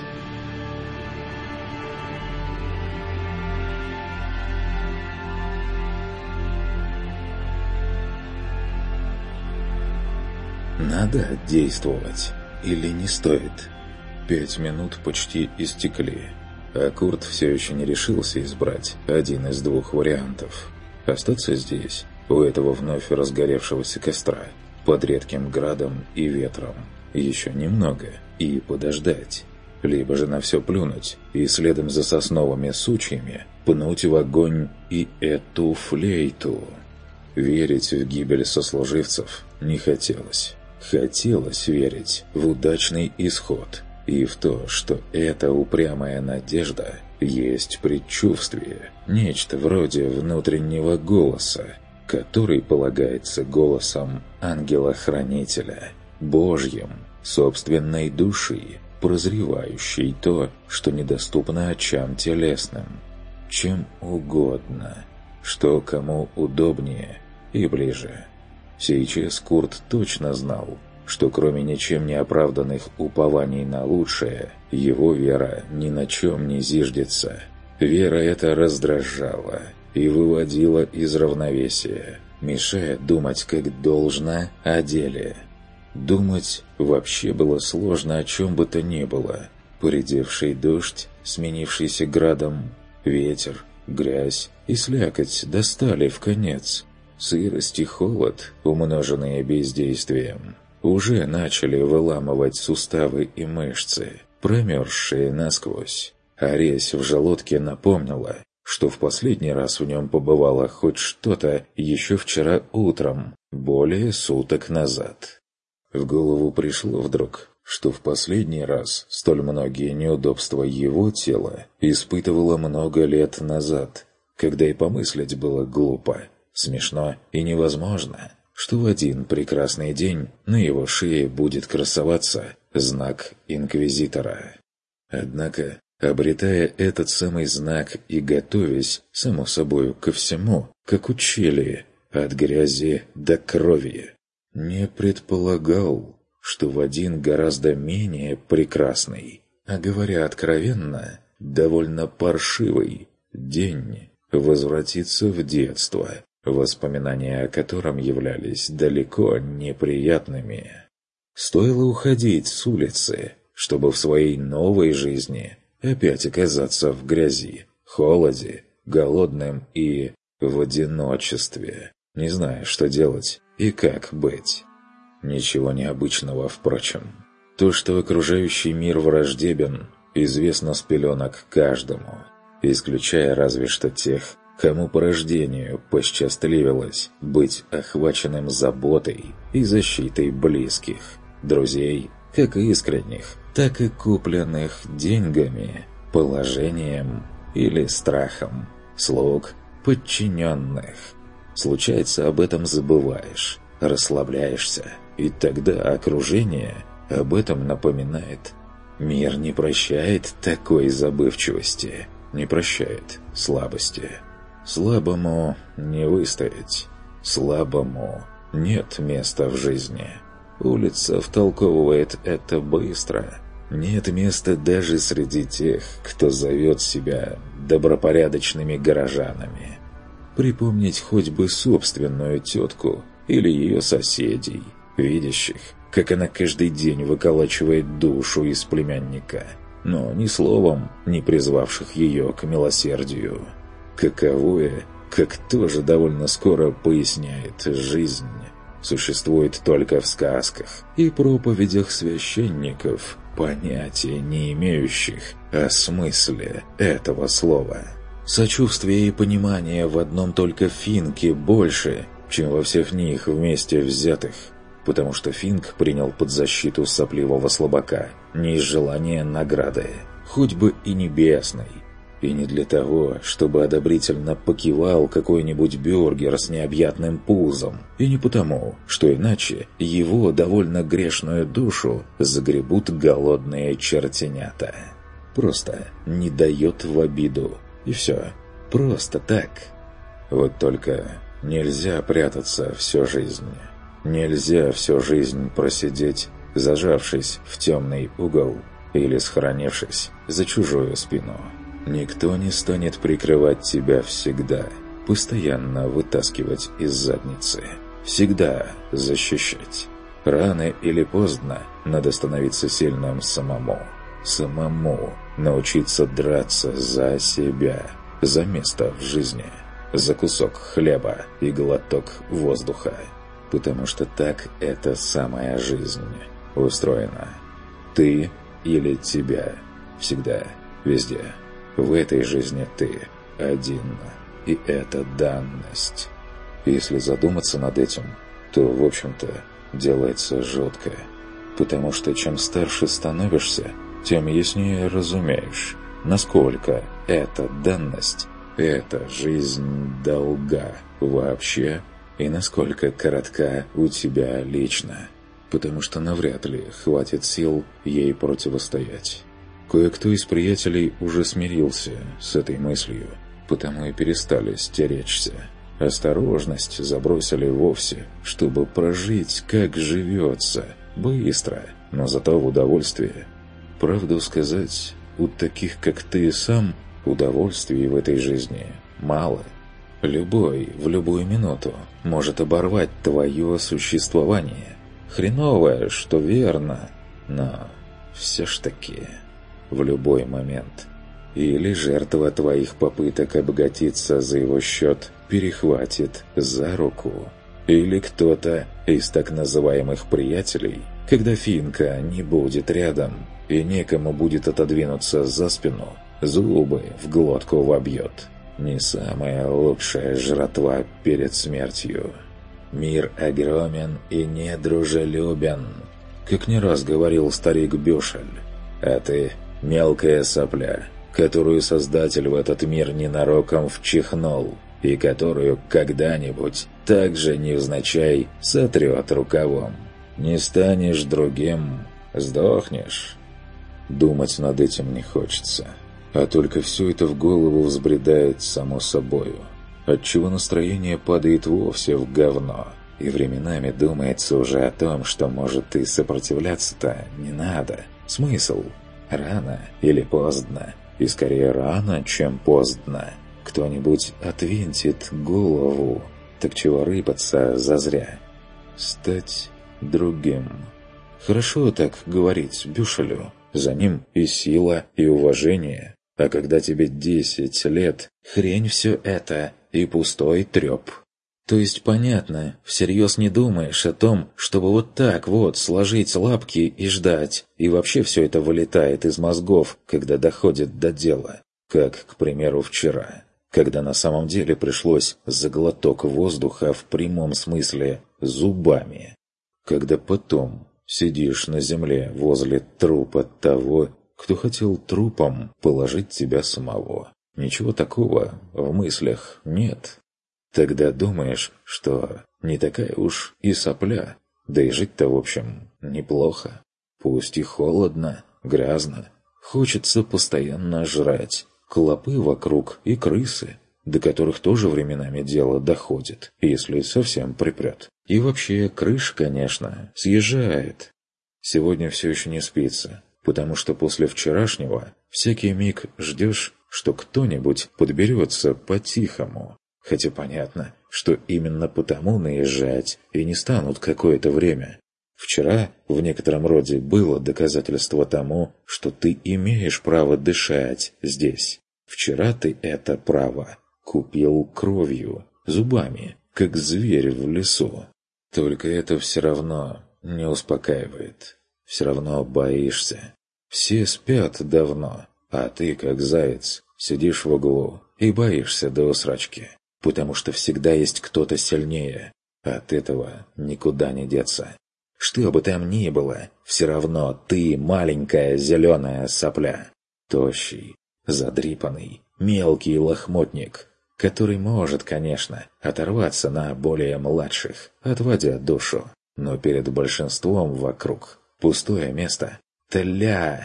Надо действовать или не стоит? 5 минут почти истекли, а Курт все еще не решился избрать один из двух вариантов. Остаться здесь, у этого вновь разгоревшегося костра, под редким градом и ветром, еще немного, и подождать. Либо же на все плюнуть и следом за сосновыми сучьями пнуть в огонь и эту флейту. Верить в гибель сослуживцев не хотелось. Хотелось верить в удачный исход и в то, что эта упрямая надежда есть предчувствие, нечто вроде внутреннего голоса, который полагается голосом ангела-хранителя, Божьим, собственной души, прозревающей то, что недоступно очам телесным. Чем угодно, что кому удобнее и ближе. Сейчас Курт точно знал, что кроме ничем не оправданных упований на лучшее, его вера ни на чем не зиждется. Вера эта раздражала и выводила из равновесия, мешая думать как должно о деле. Думать вообще было сложно о чем бы то ни было. Поредевший дождь, сменившийся градом, ветер, грязь и слякоть достали вконец. Сырость и холод, умноженные бездействием, уже начали выламывать суставы и мышцы, промерзшие насквозь. А резь в желудке напомнила, что в последний раз в нем побывало хоть что-то еще вчера утром, более суток назад. В голову пришло вдруг, что в последний раз столь многие неудобства его тела испытывало много лет назад, когда и помыслить было глупо, смешно и невозможно, что в один прекрасный день на его шее будет красоваться знак инквизитора. Однако, обретая этот самый знак и готовясь, само собою, ко всему, как учили, от грязи до крови, не предполагал, что в один гораздо менее прекрасный, а говоря откровенно, довольно паршивый день возвратится в детство, воспоминания о котором являлись далеко неприятными. Стоило уходить с улицы, чтобы в своей новой жизни опять оказаться в грязи, холоде, голодным и в одиночестве, не зная, что делать и как быть. Ничего необычного, впрочем. То, что окружающий мир враждебен, известно с пеленок каждому, исключая разве что тех, кому по рождению посчастливилось быть охваченным заботой и защитой близких, друзей, как искренних, так и купленных деньгами, положением или страхом, слуг, подчиненных. Случается, об этом забываешь, расслабляешься, и тогда окружение об этом напоминает. Мир не прощает такой забывчивости, не прощает слабости. Слабому не выстоять, слабому нет места в жизни. Улица втолковывает это быстро. Нет места даже среди тех, кто зовет себя добропорядочными горожанами. Припомнить хоть бы собственную тетку или ее соседей, видящих, как она каждый день выколачивает душу из племянника, но ни словом не призвавших ее к милосердию. Каковое, как тоже довольно скоро поясняет жизнь, существует только в сказках и проповедях священников, понятия не имеющих о смысле этого слова. Сочувствие и понимание в одном только Финке больше, чем во всех них вместе взятых, потому что Финк принял под защиту сопливого слабака не из желания награды, хоть бы и небесной, и не для того, чтобы одобрительно покивал какой-нибудь бюргер с необъятным пузом, и не потому, что иначе его довольно грешную душу загребут голодные чертенята. Просто не дает в обиду, и все. Просто так. Вот только нельзя прятаться всю жизнь. Нельзя всю жизнь просидеть, зажавшись в темный угол или схоронившись за чужую спину. Никто не станет прикрывать тебя всегда, постоянно вытаскивать из задницы, всегда защищать. Рано или поздно надо становиться сильным самому. Самому научиться драться за себя, за место в жизни, за кусок хлеба и глоток воздуха. Потому что так эта самая жизнь устроена. Ты или тебя. Всегда, везде. В этой жизни ты один, и это данность. Если задуматься над этим, то, в общем-то, делается жутко. Потому что чем старше становишься, тем яснее разумеешь, насколько эта данность, эта жизнь долга вообще, и насколько коротка у тебя лично. Потому что навряд ли хватит сил ей противостоять. Кое-кто из приятелей уже смирился с этой мыслью, потому и перестали стеречься. Осторожность забросили вовсе, чтобы прожить, как живется, быстро, но зато в удовольствие. Правду сказать, у таких, как ты сам, удовольствий в этой жизни мало. Любой в любую минуту может оборвать твое существование. Хреновое, что верно, но все ж таки в любой момент. Или жертва твоих попыток обогатиться за его счет перехватит за руку. Или кто-то из так называемых приятелей, когда Финка не будет рядом и некому будет отодвинуться за спину, зубы в глотку вобьет. не самая лучшая жратва перед смертью. Мир огромен и недружелюбен, как не раз говорил старик Бюшель. А ты – мелкая сопля, которую Создатель в этот мир ненароком вчихнул, и которую когда-нибудь также невзначай сотрет рукавом. Не станешь другим – сдохнешь. Думать над этим не хочется, а только все это в голову взбредает само собою, отчего настроение падает вовсе в говно, и временами думается уже о том, что, может, и сопротивляться-то не надо. Смысл? Рано или поздно, и скорее рано, чем поздно, кто-нибудь отвинтит голову, так чего рыпаться зазря? Стать другим. Хорошо так говорить Бюшелю, за ним и сила, и уважение. А когда тебе 10 лет, хрень все это и пустой треп. То есть, понятно, всерьез не думаешь о том, чтобы вот так вот сложить лапки и ждать, и вообще все это вылетает из мозгов, когда доходит до дела. Как, к примеру, вчера, когда на самом деле пришлось за глоток воздуха в прямом смысле зубами. Когда потом сидишь на земле возле трупа того, кто хотел трупом положить тебя самого. Ничего такого в мыслях нет. Тогда думаешь, что не такая уж и сопля, да и жить-то, в общем, неплохо. Пусть и холодно, грязно, хочется постоянно жрать, клопы вокруг и крысы, до которых тоже временами дело доходит, если совсем припрет. И вообще крыша, конечно, съезжает. Сегодня все еще не спится, потому что после вчерашнего всякий миг ждешь, что кто-нибудь подберется по-тихому. Хотя понятно, что именно потому наезжать и не станут какое-то время. Вчера в некотором роде было доказательство тому, что ты имеешь право дышать здесь. Вчера ты это право купил кровью, зубами, как зверь в лесу. Только это все равно не успокаивает. Все равно боишься. Все спят давно, а ты, как заяц, сидишь в углу и боишься до усрачки. Потому что всегда есть кто-то сильнее. От этого никуда не деться. Что бы там ни было, все равно ты маленькая зеленая сопля. Тощий, задрипанный, мелкий лохмотник, который может, конечно, оторваться на более младших, отводя душу. Но перед большинством вокруг пустое место. Тля!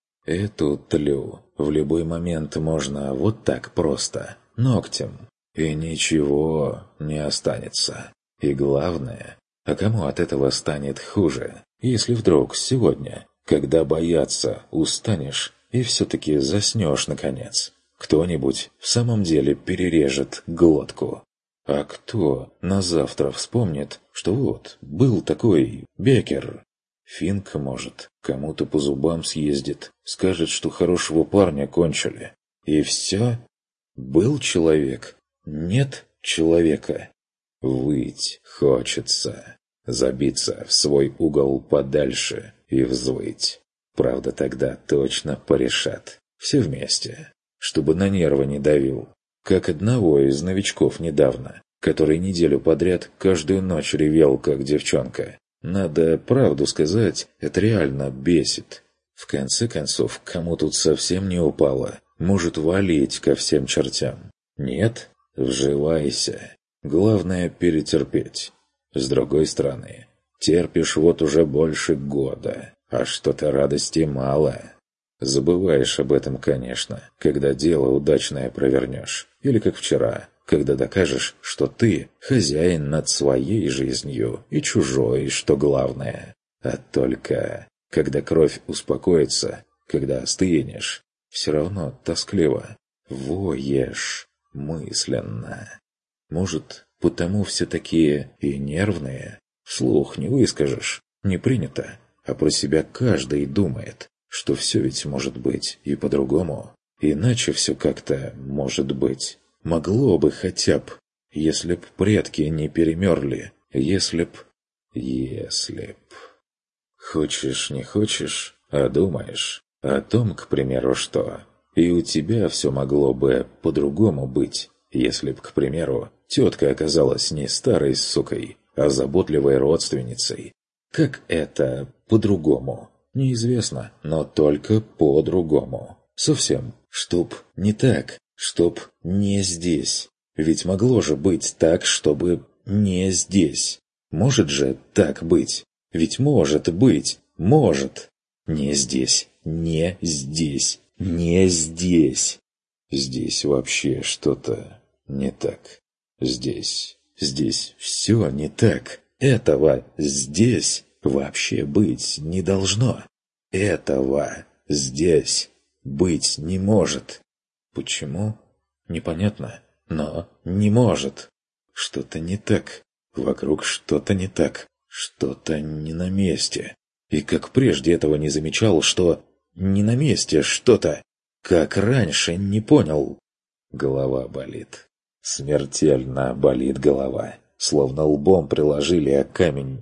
Эту тлю в любой момент можно вот так просто, ногтем. И ничего не останется. И главное, а кому от этого станет хуже, если вдруг сегодня, когда бояться устанешь и все-таки заснешь наконец, кто-нибудь в самом деле перережет глотку. А кто на завтра вспомнит, что вот, был такой Беккер? Финк, может, кому-то по зубам съездит, скажет, что хорошего парня кончили. И все? Был человек? Нет человека. Выть хочется, забиться в свой угол подальше и взвыть. Правда, тогда точно порешат. Все вместе. Чтобы на нервы не давил. Как одного из новичков недавно, который неделю подряд каждую ночь ревел, как девчонка. Надо правду сказать, это реально бесит. В конце концов, кому тут совсем не упало, может валить ко всем чертям. Нет? Вживайся. Главное перетерпеть. С другой стороны, терпишь вот уже больше года, а что-то радости мало. Забываешь об этом, конечно, когда дело удачное провернешь. Или как вчера, когда докажешь, что ты хозяин над своей жизнью и чужой, что главное. А только, когда кровь успокоится, когда остынешь, все равно тоскливо. Воешь. Мысленно. Может, потому все такие и нервные? Вслух не выскажешь, не принято, а про себя каждый думает, что все ведь может быть и по-другому. Иначе все как-то может быть. Могло бы хотя б, если б предки не перемерли, если б... Хочешь, не хочешь, а думаешь о том, к примеру, что... И у тебя все могло бы по-другому быть, если б, к примеру, тетка оказалась не старой сукой, а заботливой родственницей. Как это по-другому? Неизвестно, но только по-другому. Совсем. Чтоб не так, чтоб не здесь. Ведь могло же быть так, чтобы не здесь. Может же так быть? Ведь может быть, может. Не здесь, не здесь, не здесь. Здесь вообще что-то не так. Здесь все не так. Этого здесь вообще быть не должно. Этого здесь быть не может. Почему? Непонятно, но не может. Что-то не так. Вокруг что-то не так. Что-то не на месте. И как прежде этого не замечал, что не на месте что-то. Как раньше не понял. Голова болит. Смертельно болит голова. Словно лбом приложили о камень.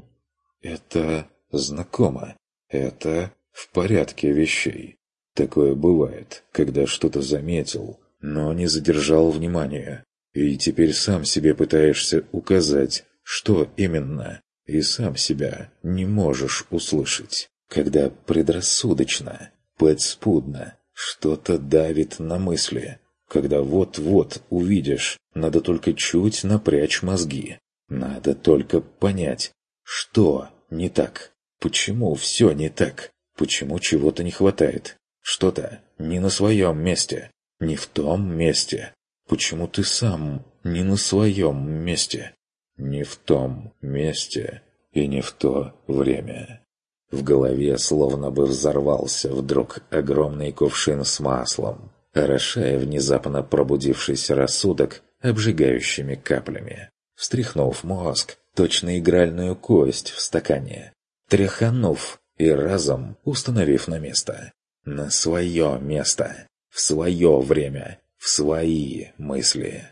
Это знакомо. Это в порядке вещей. Такое бывает, когда что-то заметил, но не задержал внимания. И теперь сам себе пытаешься указать, что именно, и сам себя не можешь услышать. Когда предрассудочно, подспудно, что-то давит на мысли. Когда вот-вот увидишь, надо только чуть напрячь мозги. Надо только понять, что не так. Почему все не так? Почему чего-то не хватает? Что-то не на своем месте. Не в том месте. Почему ты сам не на своем месте? Не в том месте и не в то время. В голове словно бы взорвался вдруг огромный кувшин с маслом, орошая внезапно пробудившийся рассудок обжигающими каплями. Встряхнув мозг, точно игральную кость в стакане, тряханув и разом установив на место. На свое место, в свое время, в свои мысли.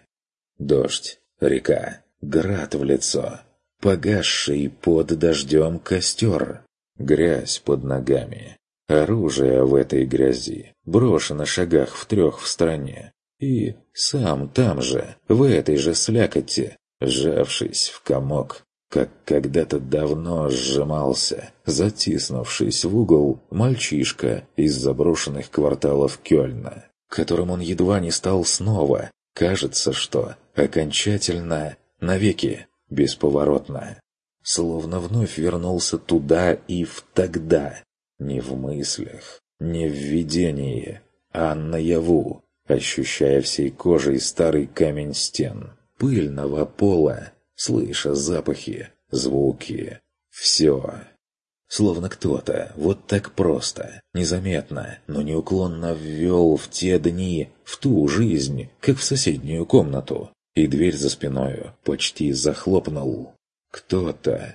Дождь, река, град в лицо, погасший под дождем костер, грязь под ногами, оружие в этой грязи, брошено шагах в 3 в стороне, и сам там же, в этой же слякоти, сжавшись в комок, как когда-то давно сжимался, затиснувшись в угол, мальчишка из заброшенных кварталов Кёльна, которым он едва не стал снова, кажется, что окончательно, навеки, бесповоротно. Словно вновь вернулся туда и в тогда, не в мыслях, не в видении, а наяву, ощущая всей кожей старый камень стен, пыльного пола, слыша запахи, звуки, все. Словно кто-то вот так просто, незаметно, но неуклонно ввел в те дни, в ту жизнь, как в соседнюю комнату, и дверь за спиною почти захлопнул. Кто-то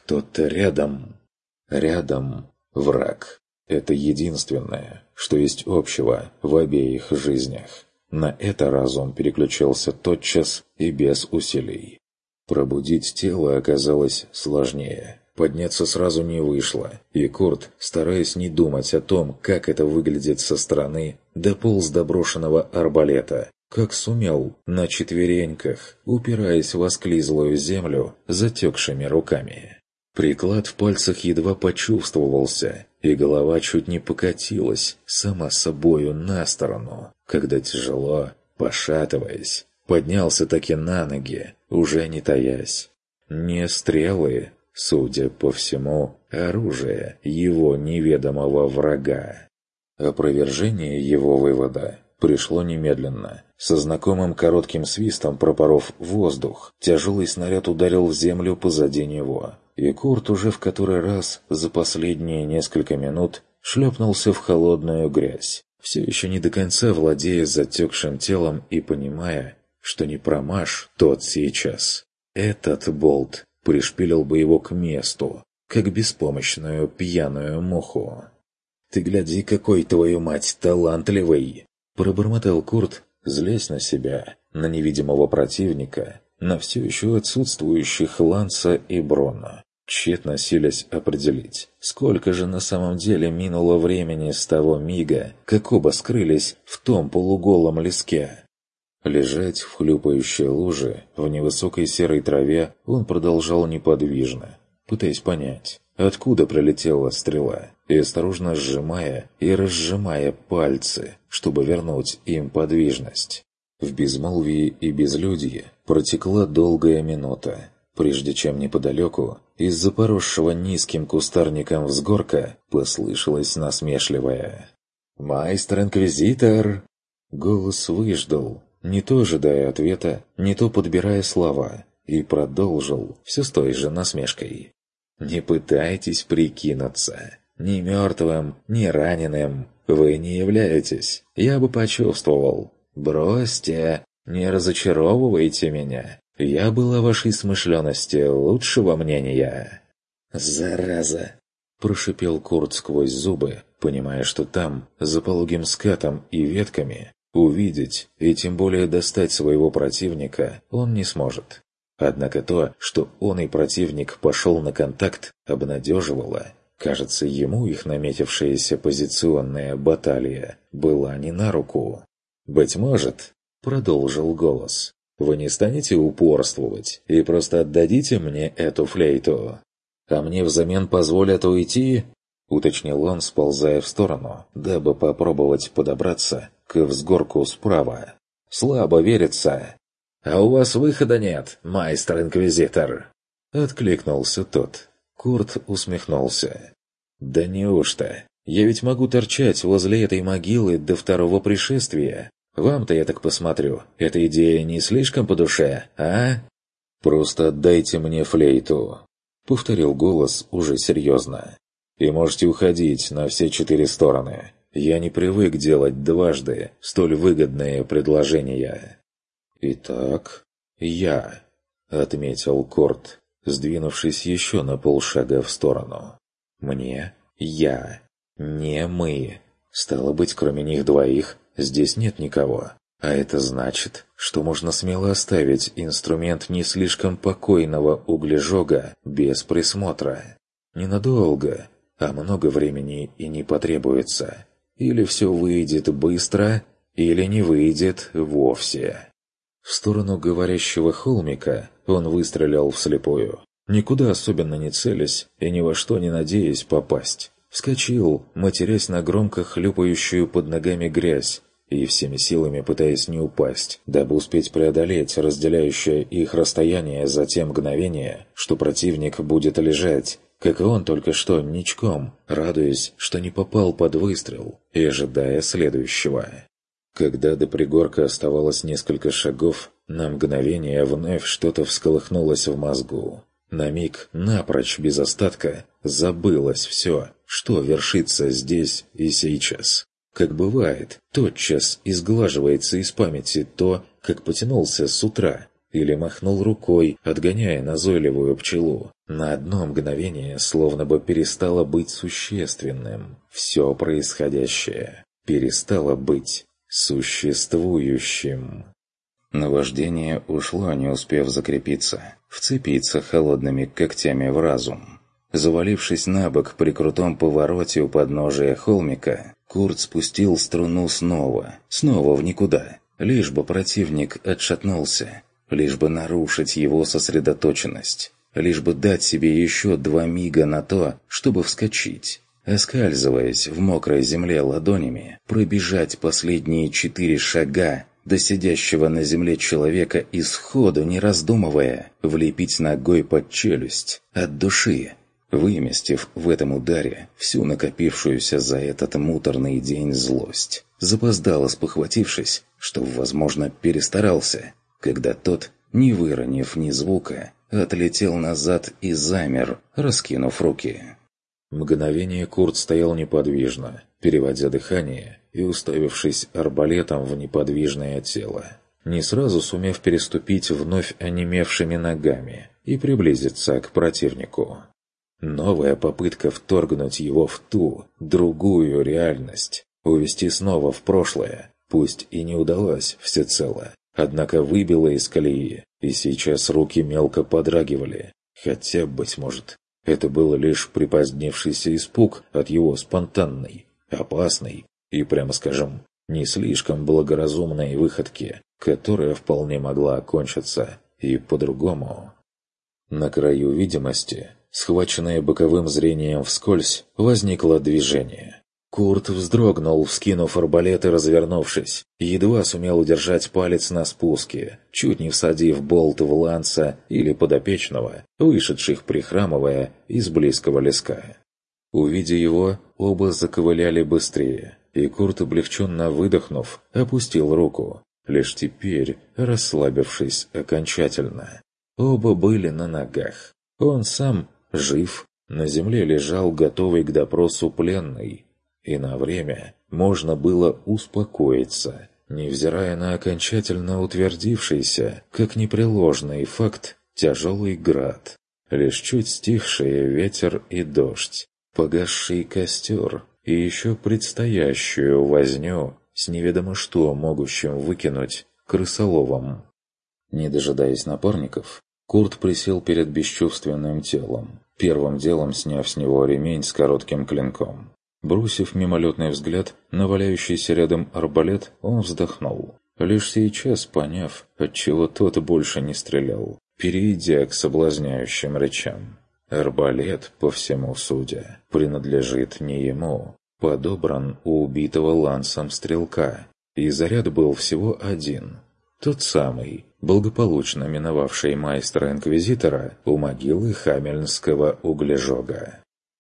рядом. Рядом враг. Это единственное, что есть общего в обеих жизнях. На это разум переключился тотчас и без усилий. Пробудить тело оказалось сложнее. Подняться сразу не вышло, и Курт, стараясь не думать о том, как это выглядит со стороны, дополз до брошенного арбалета, как сумел, на четвереньках, упираясь в осклизлую землю затекшими руками. Приклад в пальцах едва почувствовался, и голова чуть не покатилась сама собою на сторону, когда тяжело, пошатываясь, поднялся таки на ноги, уже не таясь. Не стрелы, судя по всему, оружие его неведомого врага. Опровержение его вывода пришло немедленно. Со знакомым коротким свистом пропоров воздух, тяжелый снаряд ударил в землю позади него, и Курт уже в который раз за последние несколько минут шлепнулся в холодную грязь, все еще не до конца владея затекшим телом и понимая, что не промажь тот сейчас. Этот болт пришпилил бы его к месту, как беспомощную пьяную муху. «Ты гляди, какой, твою мать, талантливый!» — пробормотал Курт, злясь на себя, на невидимого противника, на все еще отсутствующих Ланса и Брона, Тщетно силясь определить, сколько же на самом деле минуло времени с того мига, как оба скрылись в том полуголом леске. Лежать в хлюпающей луже, в невысокой серой траве, он продолжал неподвижно, пытаясь понять, откуда прилетела стрела, и осторожно сжимая и разжимая пальцы, чтобы вернуть им подвижность. В безмолвии и безлюдье протекла долгая минута, прежде чем неподалеку, из-за поросшего низким кустарником взгорка, послышалось насмешливое: «Майстер-инквизитор!» Голос выждал, не то ожидая ответа, не то подбирая слова, и продолжил все с той же насмешкой. «Не пытайтесь прикинуться. Ни мертвым, ни раненым вы не являетесь. Я бы почувствовал. Бросьте, не разочаровывайте меня. Я был о вашей смышленности лучшего мнения». «Зараза!» – прошипел Курт сквозь зубы, понимая, что там, за пологим скатом и ветками, увидеть и тем более достать своего противника он не сможет. Однако то, что он и противник пошел на контакт, обнадеживало. Кажется, ему их наметившаяся позиционная баталия была не на руку. «Быть может, — продолжил голос, — вы не станете упорствовать и просто отдадите мне эту флейту, а мне взамен позволят уйти?» — уточнил он, сползая в сторону, дабы попробовать подобраться к взгорку справа. «Слабо верится». «А у вас выхода нет, майстер-инквизитор!» — откликнулся тот. Курт усмехнулся. «Да неужто? Я ведь могу торчать возле этой могилы до второго пришествия. Вам-то, я так посмотрю, эта идея не слишком по душе, а?» «Просто отдайте мне флейту», — повторил голос уже серьезно. «И можете уходить на все 4 стороны. Я не привык делать дважды столь выгодные предложения». «Итак, я», — отметил Корт, сдвинувшись еще на полшага в сторону. «Мне, я, не мы. Стало быть, кроме них двоих, здесь нет никого. А это значит, что можно смело оставить инструмент не слишком покойного углежога без присмотра. Ненадолго, а много времени и не потребуется. Или все выйдет быстро, или не выйдет вовсе». В сторону говорящего холмика он выстрелил вслепую, никуда особенно не целясь и ни во что не надеясь попасть. Вскочил, матерясь на громко хлюпающую под ногами грязь, и всеми силами пытаясь не упасть, дабы успеть преодолеть разделяющее их расстояние за те мгновения, что противник будет лежать, как и он только что ничком, радуясь, что не попал под выстрел, и ожидая следующего. Когда до пригорка оставалось несколько шагов, на мгновение вновь что-то всколыхнулось в мозгу. На миг, напрочь, без остатка, забылось все, что вершится здесь и сейчас. Как бывает, тотчас изглаживается из памяти то, как потянулся с утра, или махнул рукой, отгоняя назойливую пчелу. На одно мгновение словно бы перестало быть существенным. Все происходящее перестало быть существующим. Наваждение ушло, не успев закрепиться, вцепиться холодными когтями в разум. Завалившись на бок при крутом повороте у подножия холмика, Курт спустил струну снова в никуда, лишь бы противник отшатнулся, лишь бы нарушить его сосредоточенность, лишь бы дать себе еще 2 мига на то, чтобы вскочить. Оскальзываясь в мокрой земле ладонями, пробежать последние 4 шага до сидящего на земле человека и сходу, не раздумывая, влепить ногой под челюсть, от души, выместив в этом ударе всю накопившуюся за этот муторный день злость, запоздало спохватившись, что, возможно, перестарался, когда тот, не выронив ни звука, отлетел назад и замер, раскинув руки. Мгновение Курт стоял неподвижно, переводя дыхание и уставившись арбалетом в неподвижное тело, не сразу сумев переступить вновь онемевшими ногами и приблизиться к противнику. Новая попытка вторгнуть его в ту, другую реальность, увести снова в прошлое, пусть и не удалась всецело, однако выбила из колеи, и сейчас руки мелко подрагивали, хотя, быть может, Это был лишь припозднившийся испуг от его спонтанной, опасной и, прямо скажем, не слишком благоразумной выходки, которая вполне могла окончиться и по-другому. На краю видимости, схваченное боковым зрением вскользь, возникло движение. Курт вздрогнул, вскинув арбалет и развернувшись, едва сумел удержать палец на спуске, чуть не всадив болт в ланца или подопечного, вышедших прихрамывая из близкого леска. Увидя его, оба заковыляли быстрее, и Курт, облегченно выдохнув, опустил руку, лишь теперь расслабившись окончательно. Оба были на ногах. Он сам жив, на земле лежал готовый к допросу пленный, и на время можно было успокоиться, невзирая на окончательно утвердившийся, как непреложный факт, тяжелый град, лишь чуть стихшие ветер и дождь, погасший костер и еще предстоящую возню с неведомо что могущим выкинуть крысоловом. Не дожидаясь напарников, Курт присел перед бесчувственным телом, первым делом сняв с него ремень с коротким клинком. Бросив мимолетный взгляд на валяющийся рядом арбалет, он вздохнул, лишь сейчас поняв, отчего тот больше не стрелял, перейдя к соблазняющим речам. Арбалет, по всему судя, принадлежит не ему, подобран у убитого лансом стрелка, и заряд был всего один. Тот самый, благополучно миновавший майстра-инквизитора у могилы хамельнского углежога.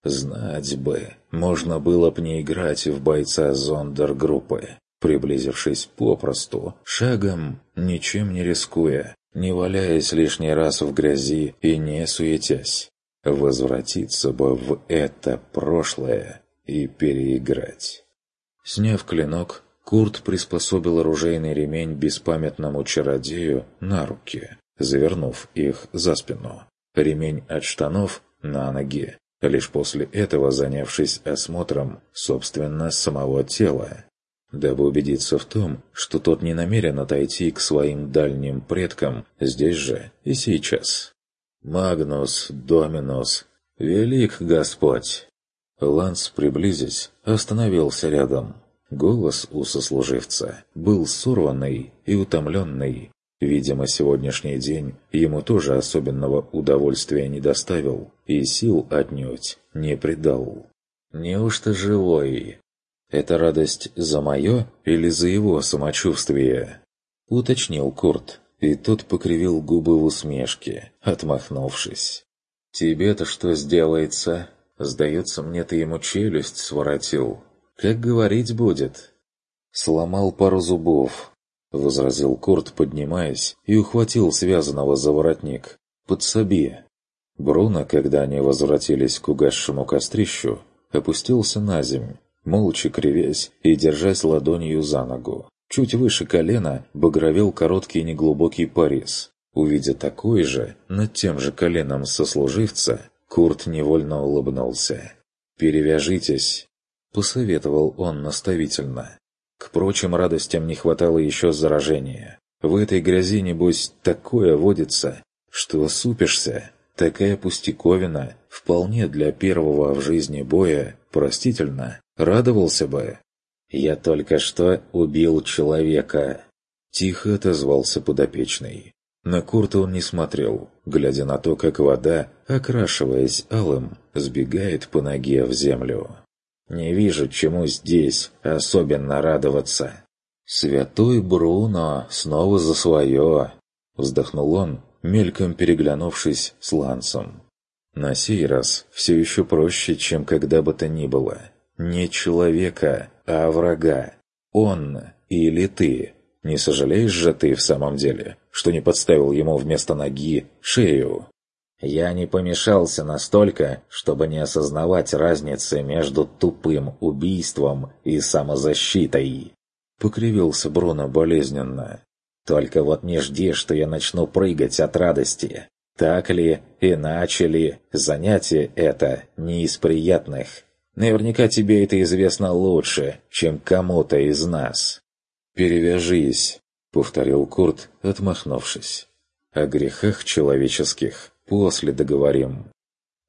Знать бы, можно было б не играть в бойца зондергруппы, приблизившись попросту, шагом, ничем не рискуя, не валяясь лишний раз в грязи и не суетясь. Возвратиться бы в это прошлое и переиграть. Сняв клинок, Курт приспособил оружейный ремень беспамятному чародею на руки, завернув их за спину. Ремень от штанов на ноги, лишь после этого занявшись осмотром, собственно, самого тела, дабы убедиться в том, что тот не намерен отойти к своим дальним предкам здесь же и сейчас. «Магнус Доминус, велик Господь!» Ланс, приблизясь, остановился рядом. Голос у сослуживца был сорванный и утомленный. Видимо, сегодняшний день ему тоже особенного удовольствия не доставил и сил отнюдь не придал. «Неужто живой? Это радость за мое или за его самочувствие?» — уточнил Курт, и тот покривил губы в усмешке, отмахнувшись. «Тебе-то что сделается? Сдается мне, ты ему челюсть своротил. Как говорить будет?» «Сломал пару зубов», — возразил Курт, поднимаясь, и ухватил связанного за воротник. «Подсоби». Бруно, когда они возвратились к угасшему кострищу, опустился на земь, молча кривясь и держась ладонью за ногу. Чуть выше колена багровел короткий неглубокий порез. Увидя такой же, над тем же коленом сослуживца, Курт невольно улыбнулся. «Перевяжитесь», — посоветовал он наставительно. К прочим радостям не хватало еще заражения. В этой грязи, небось, такое водится, что супишься. Такая пустяковина, вполне для первого в жизни боя, простительно, радовался бы. «Я только что убил человека», — тихо отозвался подопечный. На Курта он не смотрел, глядя на то, как вода, окрашиваясь алым, сбегает по ноге в землю. «Не вижу, чему здесь особенно радоваться». «Святой Бруно снова за свое», — вздохнул он, мельком переглянувшись с Лансом. На сей раз все еще проще, чем когда бы то ни было. Не человека, а врага. Он или ты. Не сожалеешь же ты в самом деле, что не подставил ему вместо ноги шею? «Я не помешался настолько, чтобы не осознавать разницы между тупым убийством и самозащитой», — покривился Бруно болезненно. «Только вот не жди, что я начну прыгать от радости. Так ли, иначе ли, занятие это не из приятных. Наверняка тебе это известно лучше, чем кому-то из нас». «Перевяжись», — повторил Курт, отмахнувшись. «О грехах человеческих после договорим».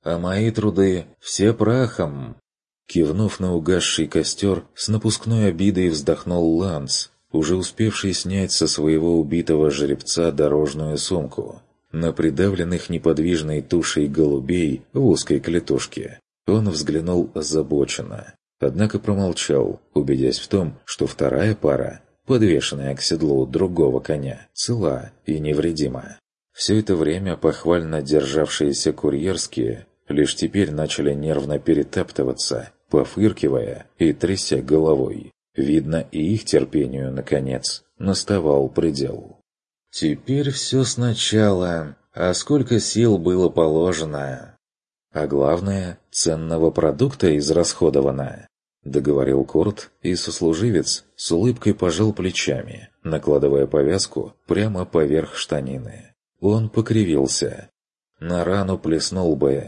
а мои труды все прахом». Кивнув на угасший костер, с напускной обидой вздохнул Ланс, уже успевший снять со своего убитого жеребца дорожную сумку. На придавленных неподвижной тушей голубей в узкой клетушке он взглянул озабоченно, однако промолчал, убедясь в том, что вторая пара, подвешенная к седлу другого коня, цела и невредима. Все это время похвально державшиеся курьерские лишь теперь начали нервно перетаптываться, пофыркивая и тряся головой. Видно, и их терпению, наконец, наставал предел. «Теперь все сначала. А сколько сил было положено? А главное, ценного продукта израсходовано», — договорил Курт, и сослуживец с улыбкой пожал плечами, накладывая повязку прямо поверх штанины. Он покривился. «На рану плеснул бы.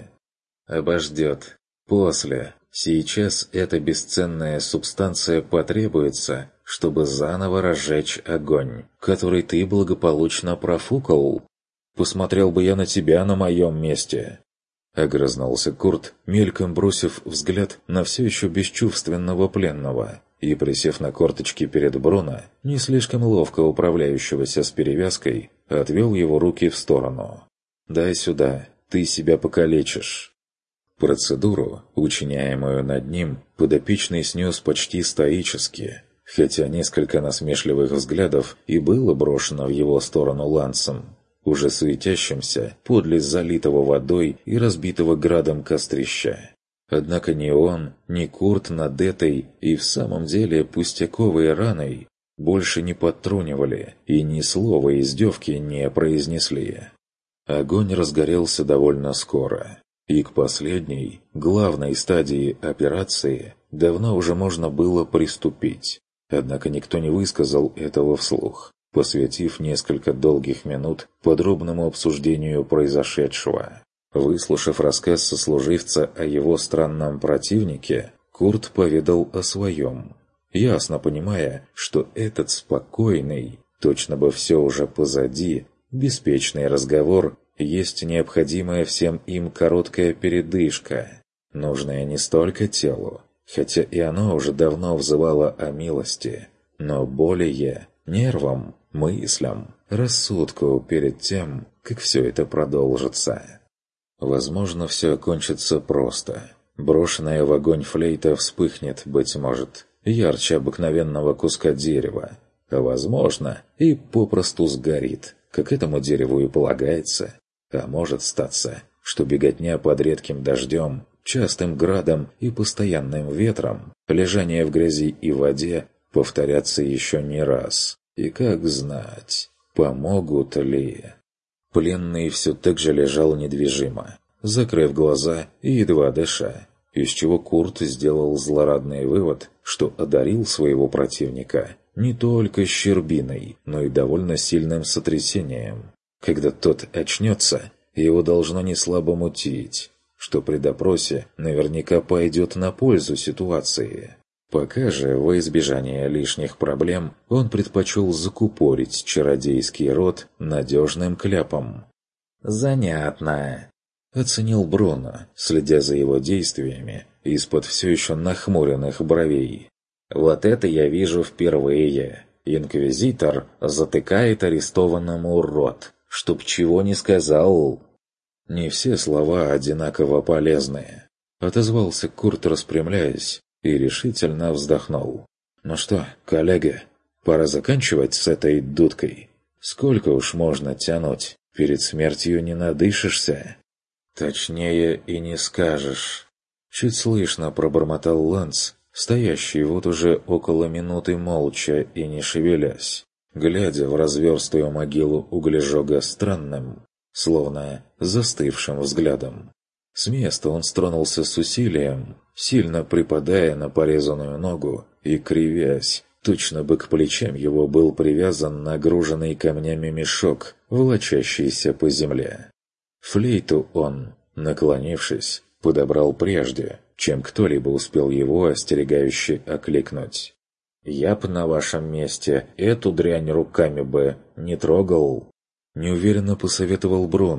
Обождет. После. Сейчас эта бесценная субстанция потребуется, чтобы заново разжечь огонь, который ты благополучно профукал. Посмотрел бы я на тебя на моем месте». Огрызнулся Курт, мельком бросив взгляд на все еще бесчувственного пленного, и, присев на корточки перед Бруно, не слишком ловко управляющегося с перевязкой, отвел его руки в сторону. «Дай сюда, ты себя покалечишь». Процедуру, учиняемую над ним, подопечный снес почти стоически, хотя несколько насмешливых взглядов и было брошено в его сторону Лансом, уже суетящимся подле залитого водой и разбитого градом кострища. Однако ни он, ни Курт над этой и в самом деле пустяковой раной больше не подтрунивали и ни слова издевки не произнесли. Огонь разгорелся довольно скоро. И к последней, главной стадии операции давно уже можно было приступить. Однако никто не высказал этого вслух, посвятив несколько долгих минут подробному обсуждению произошедшего. Выслушав рассказ сослуживца о его странном противнике, Курт поведал о своем, ясно понимая, что этот спокойный, точно бы все уже позади, беспечный разговор есть необходимая всем им короткая передышка, нужная не столько телу, хотя и оно уже давно взывало о милости, но более нервам, мыслям, рассудку перед тем, как все это продолжится. Возможно, все окончится просто. Брошенная в огонь флейта вспыхнет, быть может, ярче обыкновенного куска дерева, а возможно, и попросту сгорит, как этому дереву и полагается. А может статься, что беготня под редким дождем, частым градом и постоянным ветром, лежание в грязи и воде повторятся еще не раз. И как знать, помогут ли? Пленный все так же лежал недвижимо, закрыв глаза и едва дыша, из чего Курт сделал злорадный вывод, что одарил своего противника не только щербиной, но и довольно сильным сотрясением. Когда тот очнется, его должно неслабо мутить, что при допросе наверняка пойдет на пользу ситуации. Пока же, во избежание лишних проблем, он предпочел закупорить чародейский рот надежным кляпом. «Занятно», — оценил Бруно, следя за его действиями из-под все еще нахмуренных бровей. «Вот это я вижу впервые. Инквизитор затыкает арестованному рот, чтоб чего не сказал». «Не все слова одинаково полезные», — отозвался Курт, распрямляясь, и решительно вздохнул. «Ну что, коллега, пора заканчивать с этой дудкой. Сколько уж можно тянуть? Перед смертью не надышишься». «Точнее и не скажешь». Чуть слышно пробормотал Ланс, стоящий вот уже около минуты молча и не шевелясь, глядя в разверстую могилу углежога странным, словно застывшим взглядом. С места он стронулся с усилием, сильно припадая на порезанную ногу и кривясь. Точно бы к плечам его был привязан нагруженный камнями мешок, волочащийся по земле. Флейту он, наклонившись, подобрал прежде, чем кто-либо успел его остерегающе окликнуть. «Я б на вашем месте эту дрянь руками бы не трогал», — неуверенно посоветовал Бруно,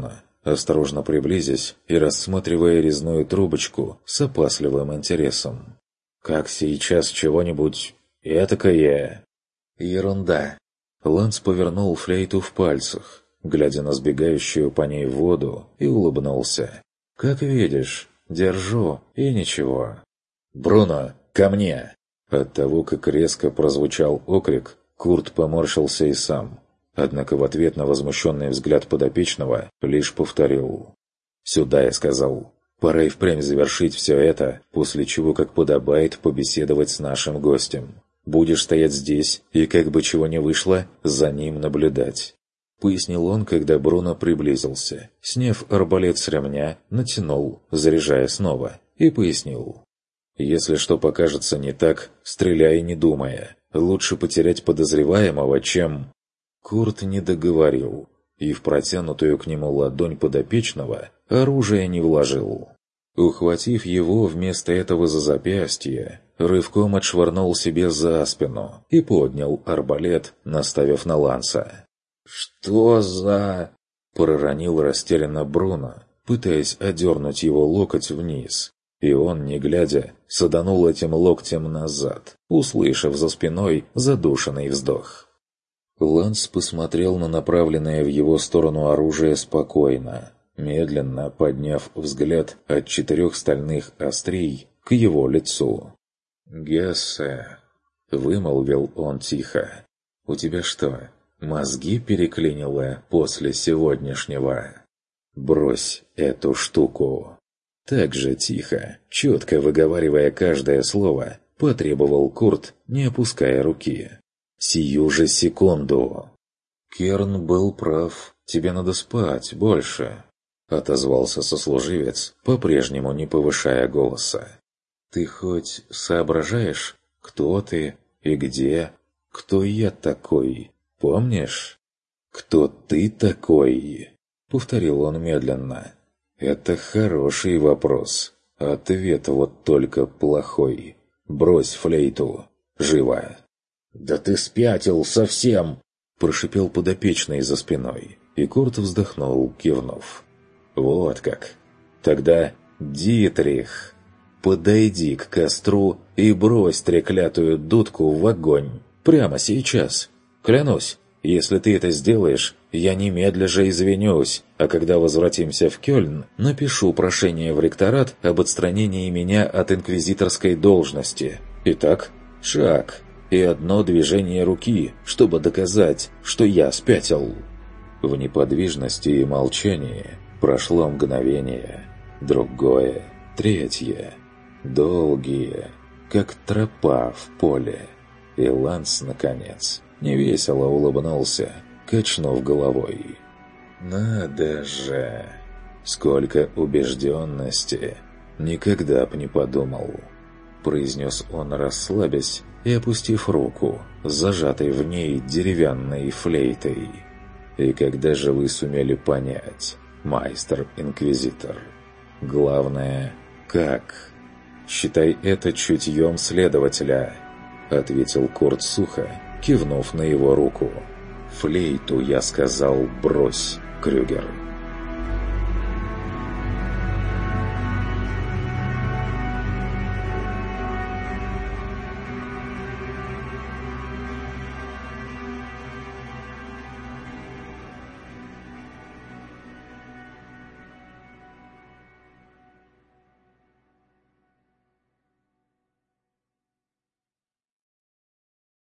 осторожно приблизясь и рассматривая резную трубочку с опасливым интересом. «Как сейчас чего-нибудь этакое?» «Ерунда!» Ланс повернул флейту в пальцах, глядя на сбегающую по ней воду, и улыбнулся. «Как видишь, держу, и ничего». «Бруно, ко мне!» От того, как резко прозвучал окрик, Курт поморщился и сам. Однако в ответ на возмущенный взгляд подопечного лишь повторил. «Сюда», я сказал. «Пора и впрямь завершить все это, после чего, как подобает, побеседовать с нашим гостем. Будешь стоять здесь и, как бы чего ни вышло, за ним наблюдать», — пояснил он, когда Бруно приблизился. Сняв арбалет с ремня, натянул, заряжая снова, и пояснил. «Если что покажется не так, стреляй не думая. Лучше потерять подозреваемого, чем...» Курт не договорил, и в протянутую к нему ладонь подопечного оружие не вложил. Ухватив его вместо этого за запястье, рывком отшвырнул себе за спину и поднял арбалет, наставив на Ланса. «Что за...» — проронил растерянно Бруно, пытаясь одернуть его локоть вниз. И он, не глядя, саданул этим локтем назад, услышав за спиной задушенный вздох. Ланс посмотрел на направленное в его сторону оружие спокойно, медленно подняв взгляд от 4 стальных острий к его лицу. «Гессе», — вымолвил он тихо, — «у тебя что, мозги переклинило после сегодняшнего? Брось эту штуку». Так же тихо, четко выговаривая каждое слово, потребовал Курт, не опуская руки. «Сию же секунду!» «Керн был прав. Тебе надо спать больше», — отозвался сослуживец, по-прежнему не повышая голоса. «Ты хоть соображаешь, кто ты и где? Кто я такой? Помнишь?» «Кто ты такой?» — повторил он медленно. «Это хороший вопрос. Ответ вот только плохой. Брось флейту. Живо!» «Да ты спятил совсем!» – прошипел подопечный за спиной, и Курт вздохнул, кивнув. «Вот как. Тогда, Дитрих, подойди к костру и брось треклятую дудку в огонь. Прямо сейчас. Клянусь, если ты это сделаешь, я немедля же извинюсь, а когда возвратимся в Кёльн, напишу прошение в ректорат об отстранении меня от инквизиторской должности. Итак, шаг и одно движение руки, чтобы доказать, что я спятил». В неподвижности и молчании прошло мгновение, другое, третье, долгие, как тропа в поле. И Ланс, наконец, невесело улыбнулся, качнув головой. «Надо же! Сколько убежденности! Никогда б не подумал!» произнес он, расслабясь и опустив руку, зажатой в ней деревянной флейтой. «И когда же вы сумели понять, майстер-инквизитор? Главное, как? Считай это чутьем следователя», — ответил Курт сухо, кивнув на его руку. «Флейту, я сказал, брось, Крюгер».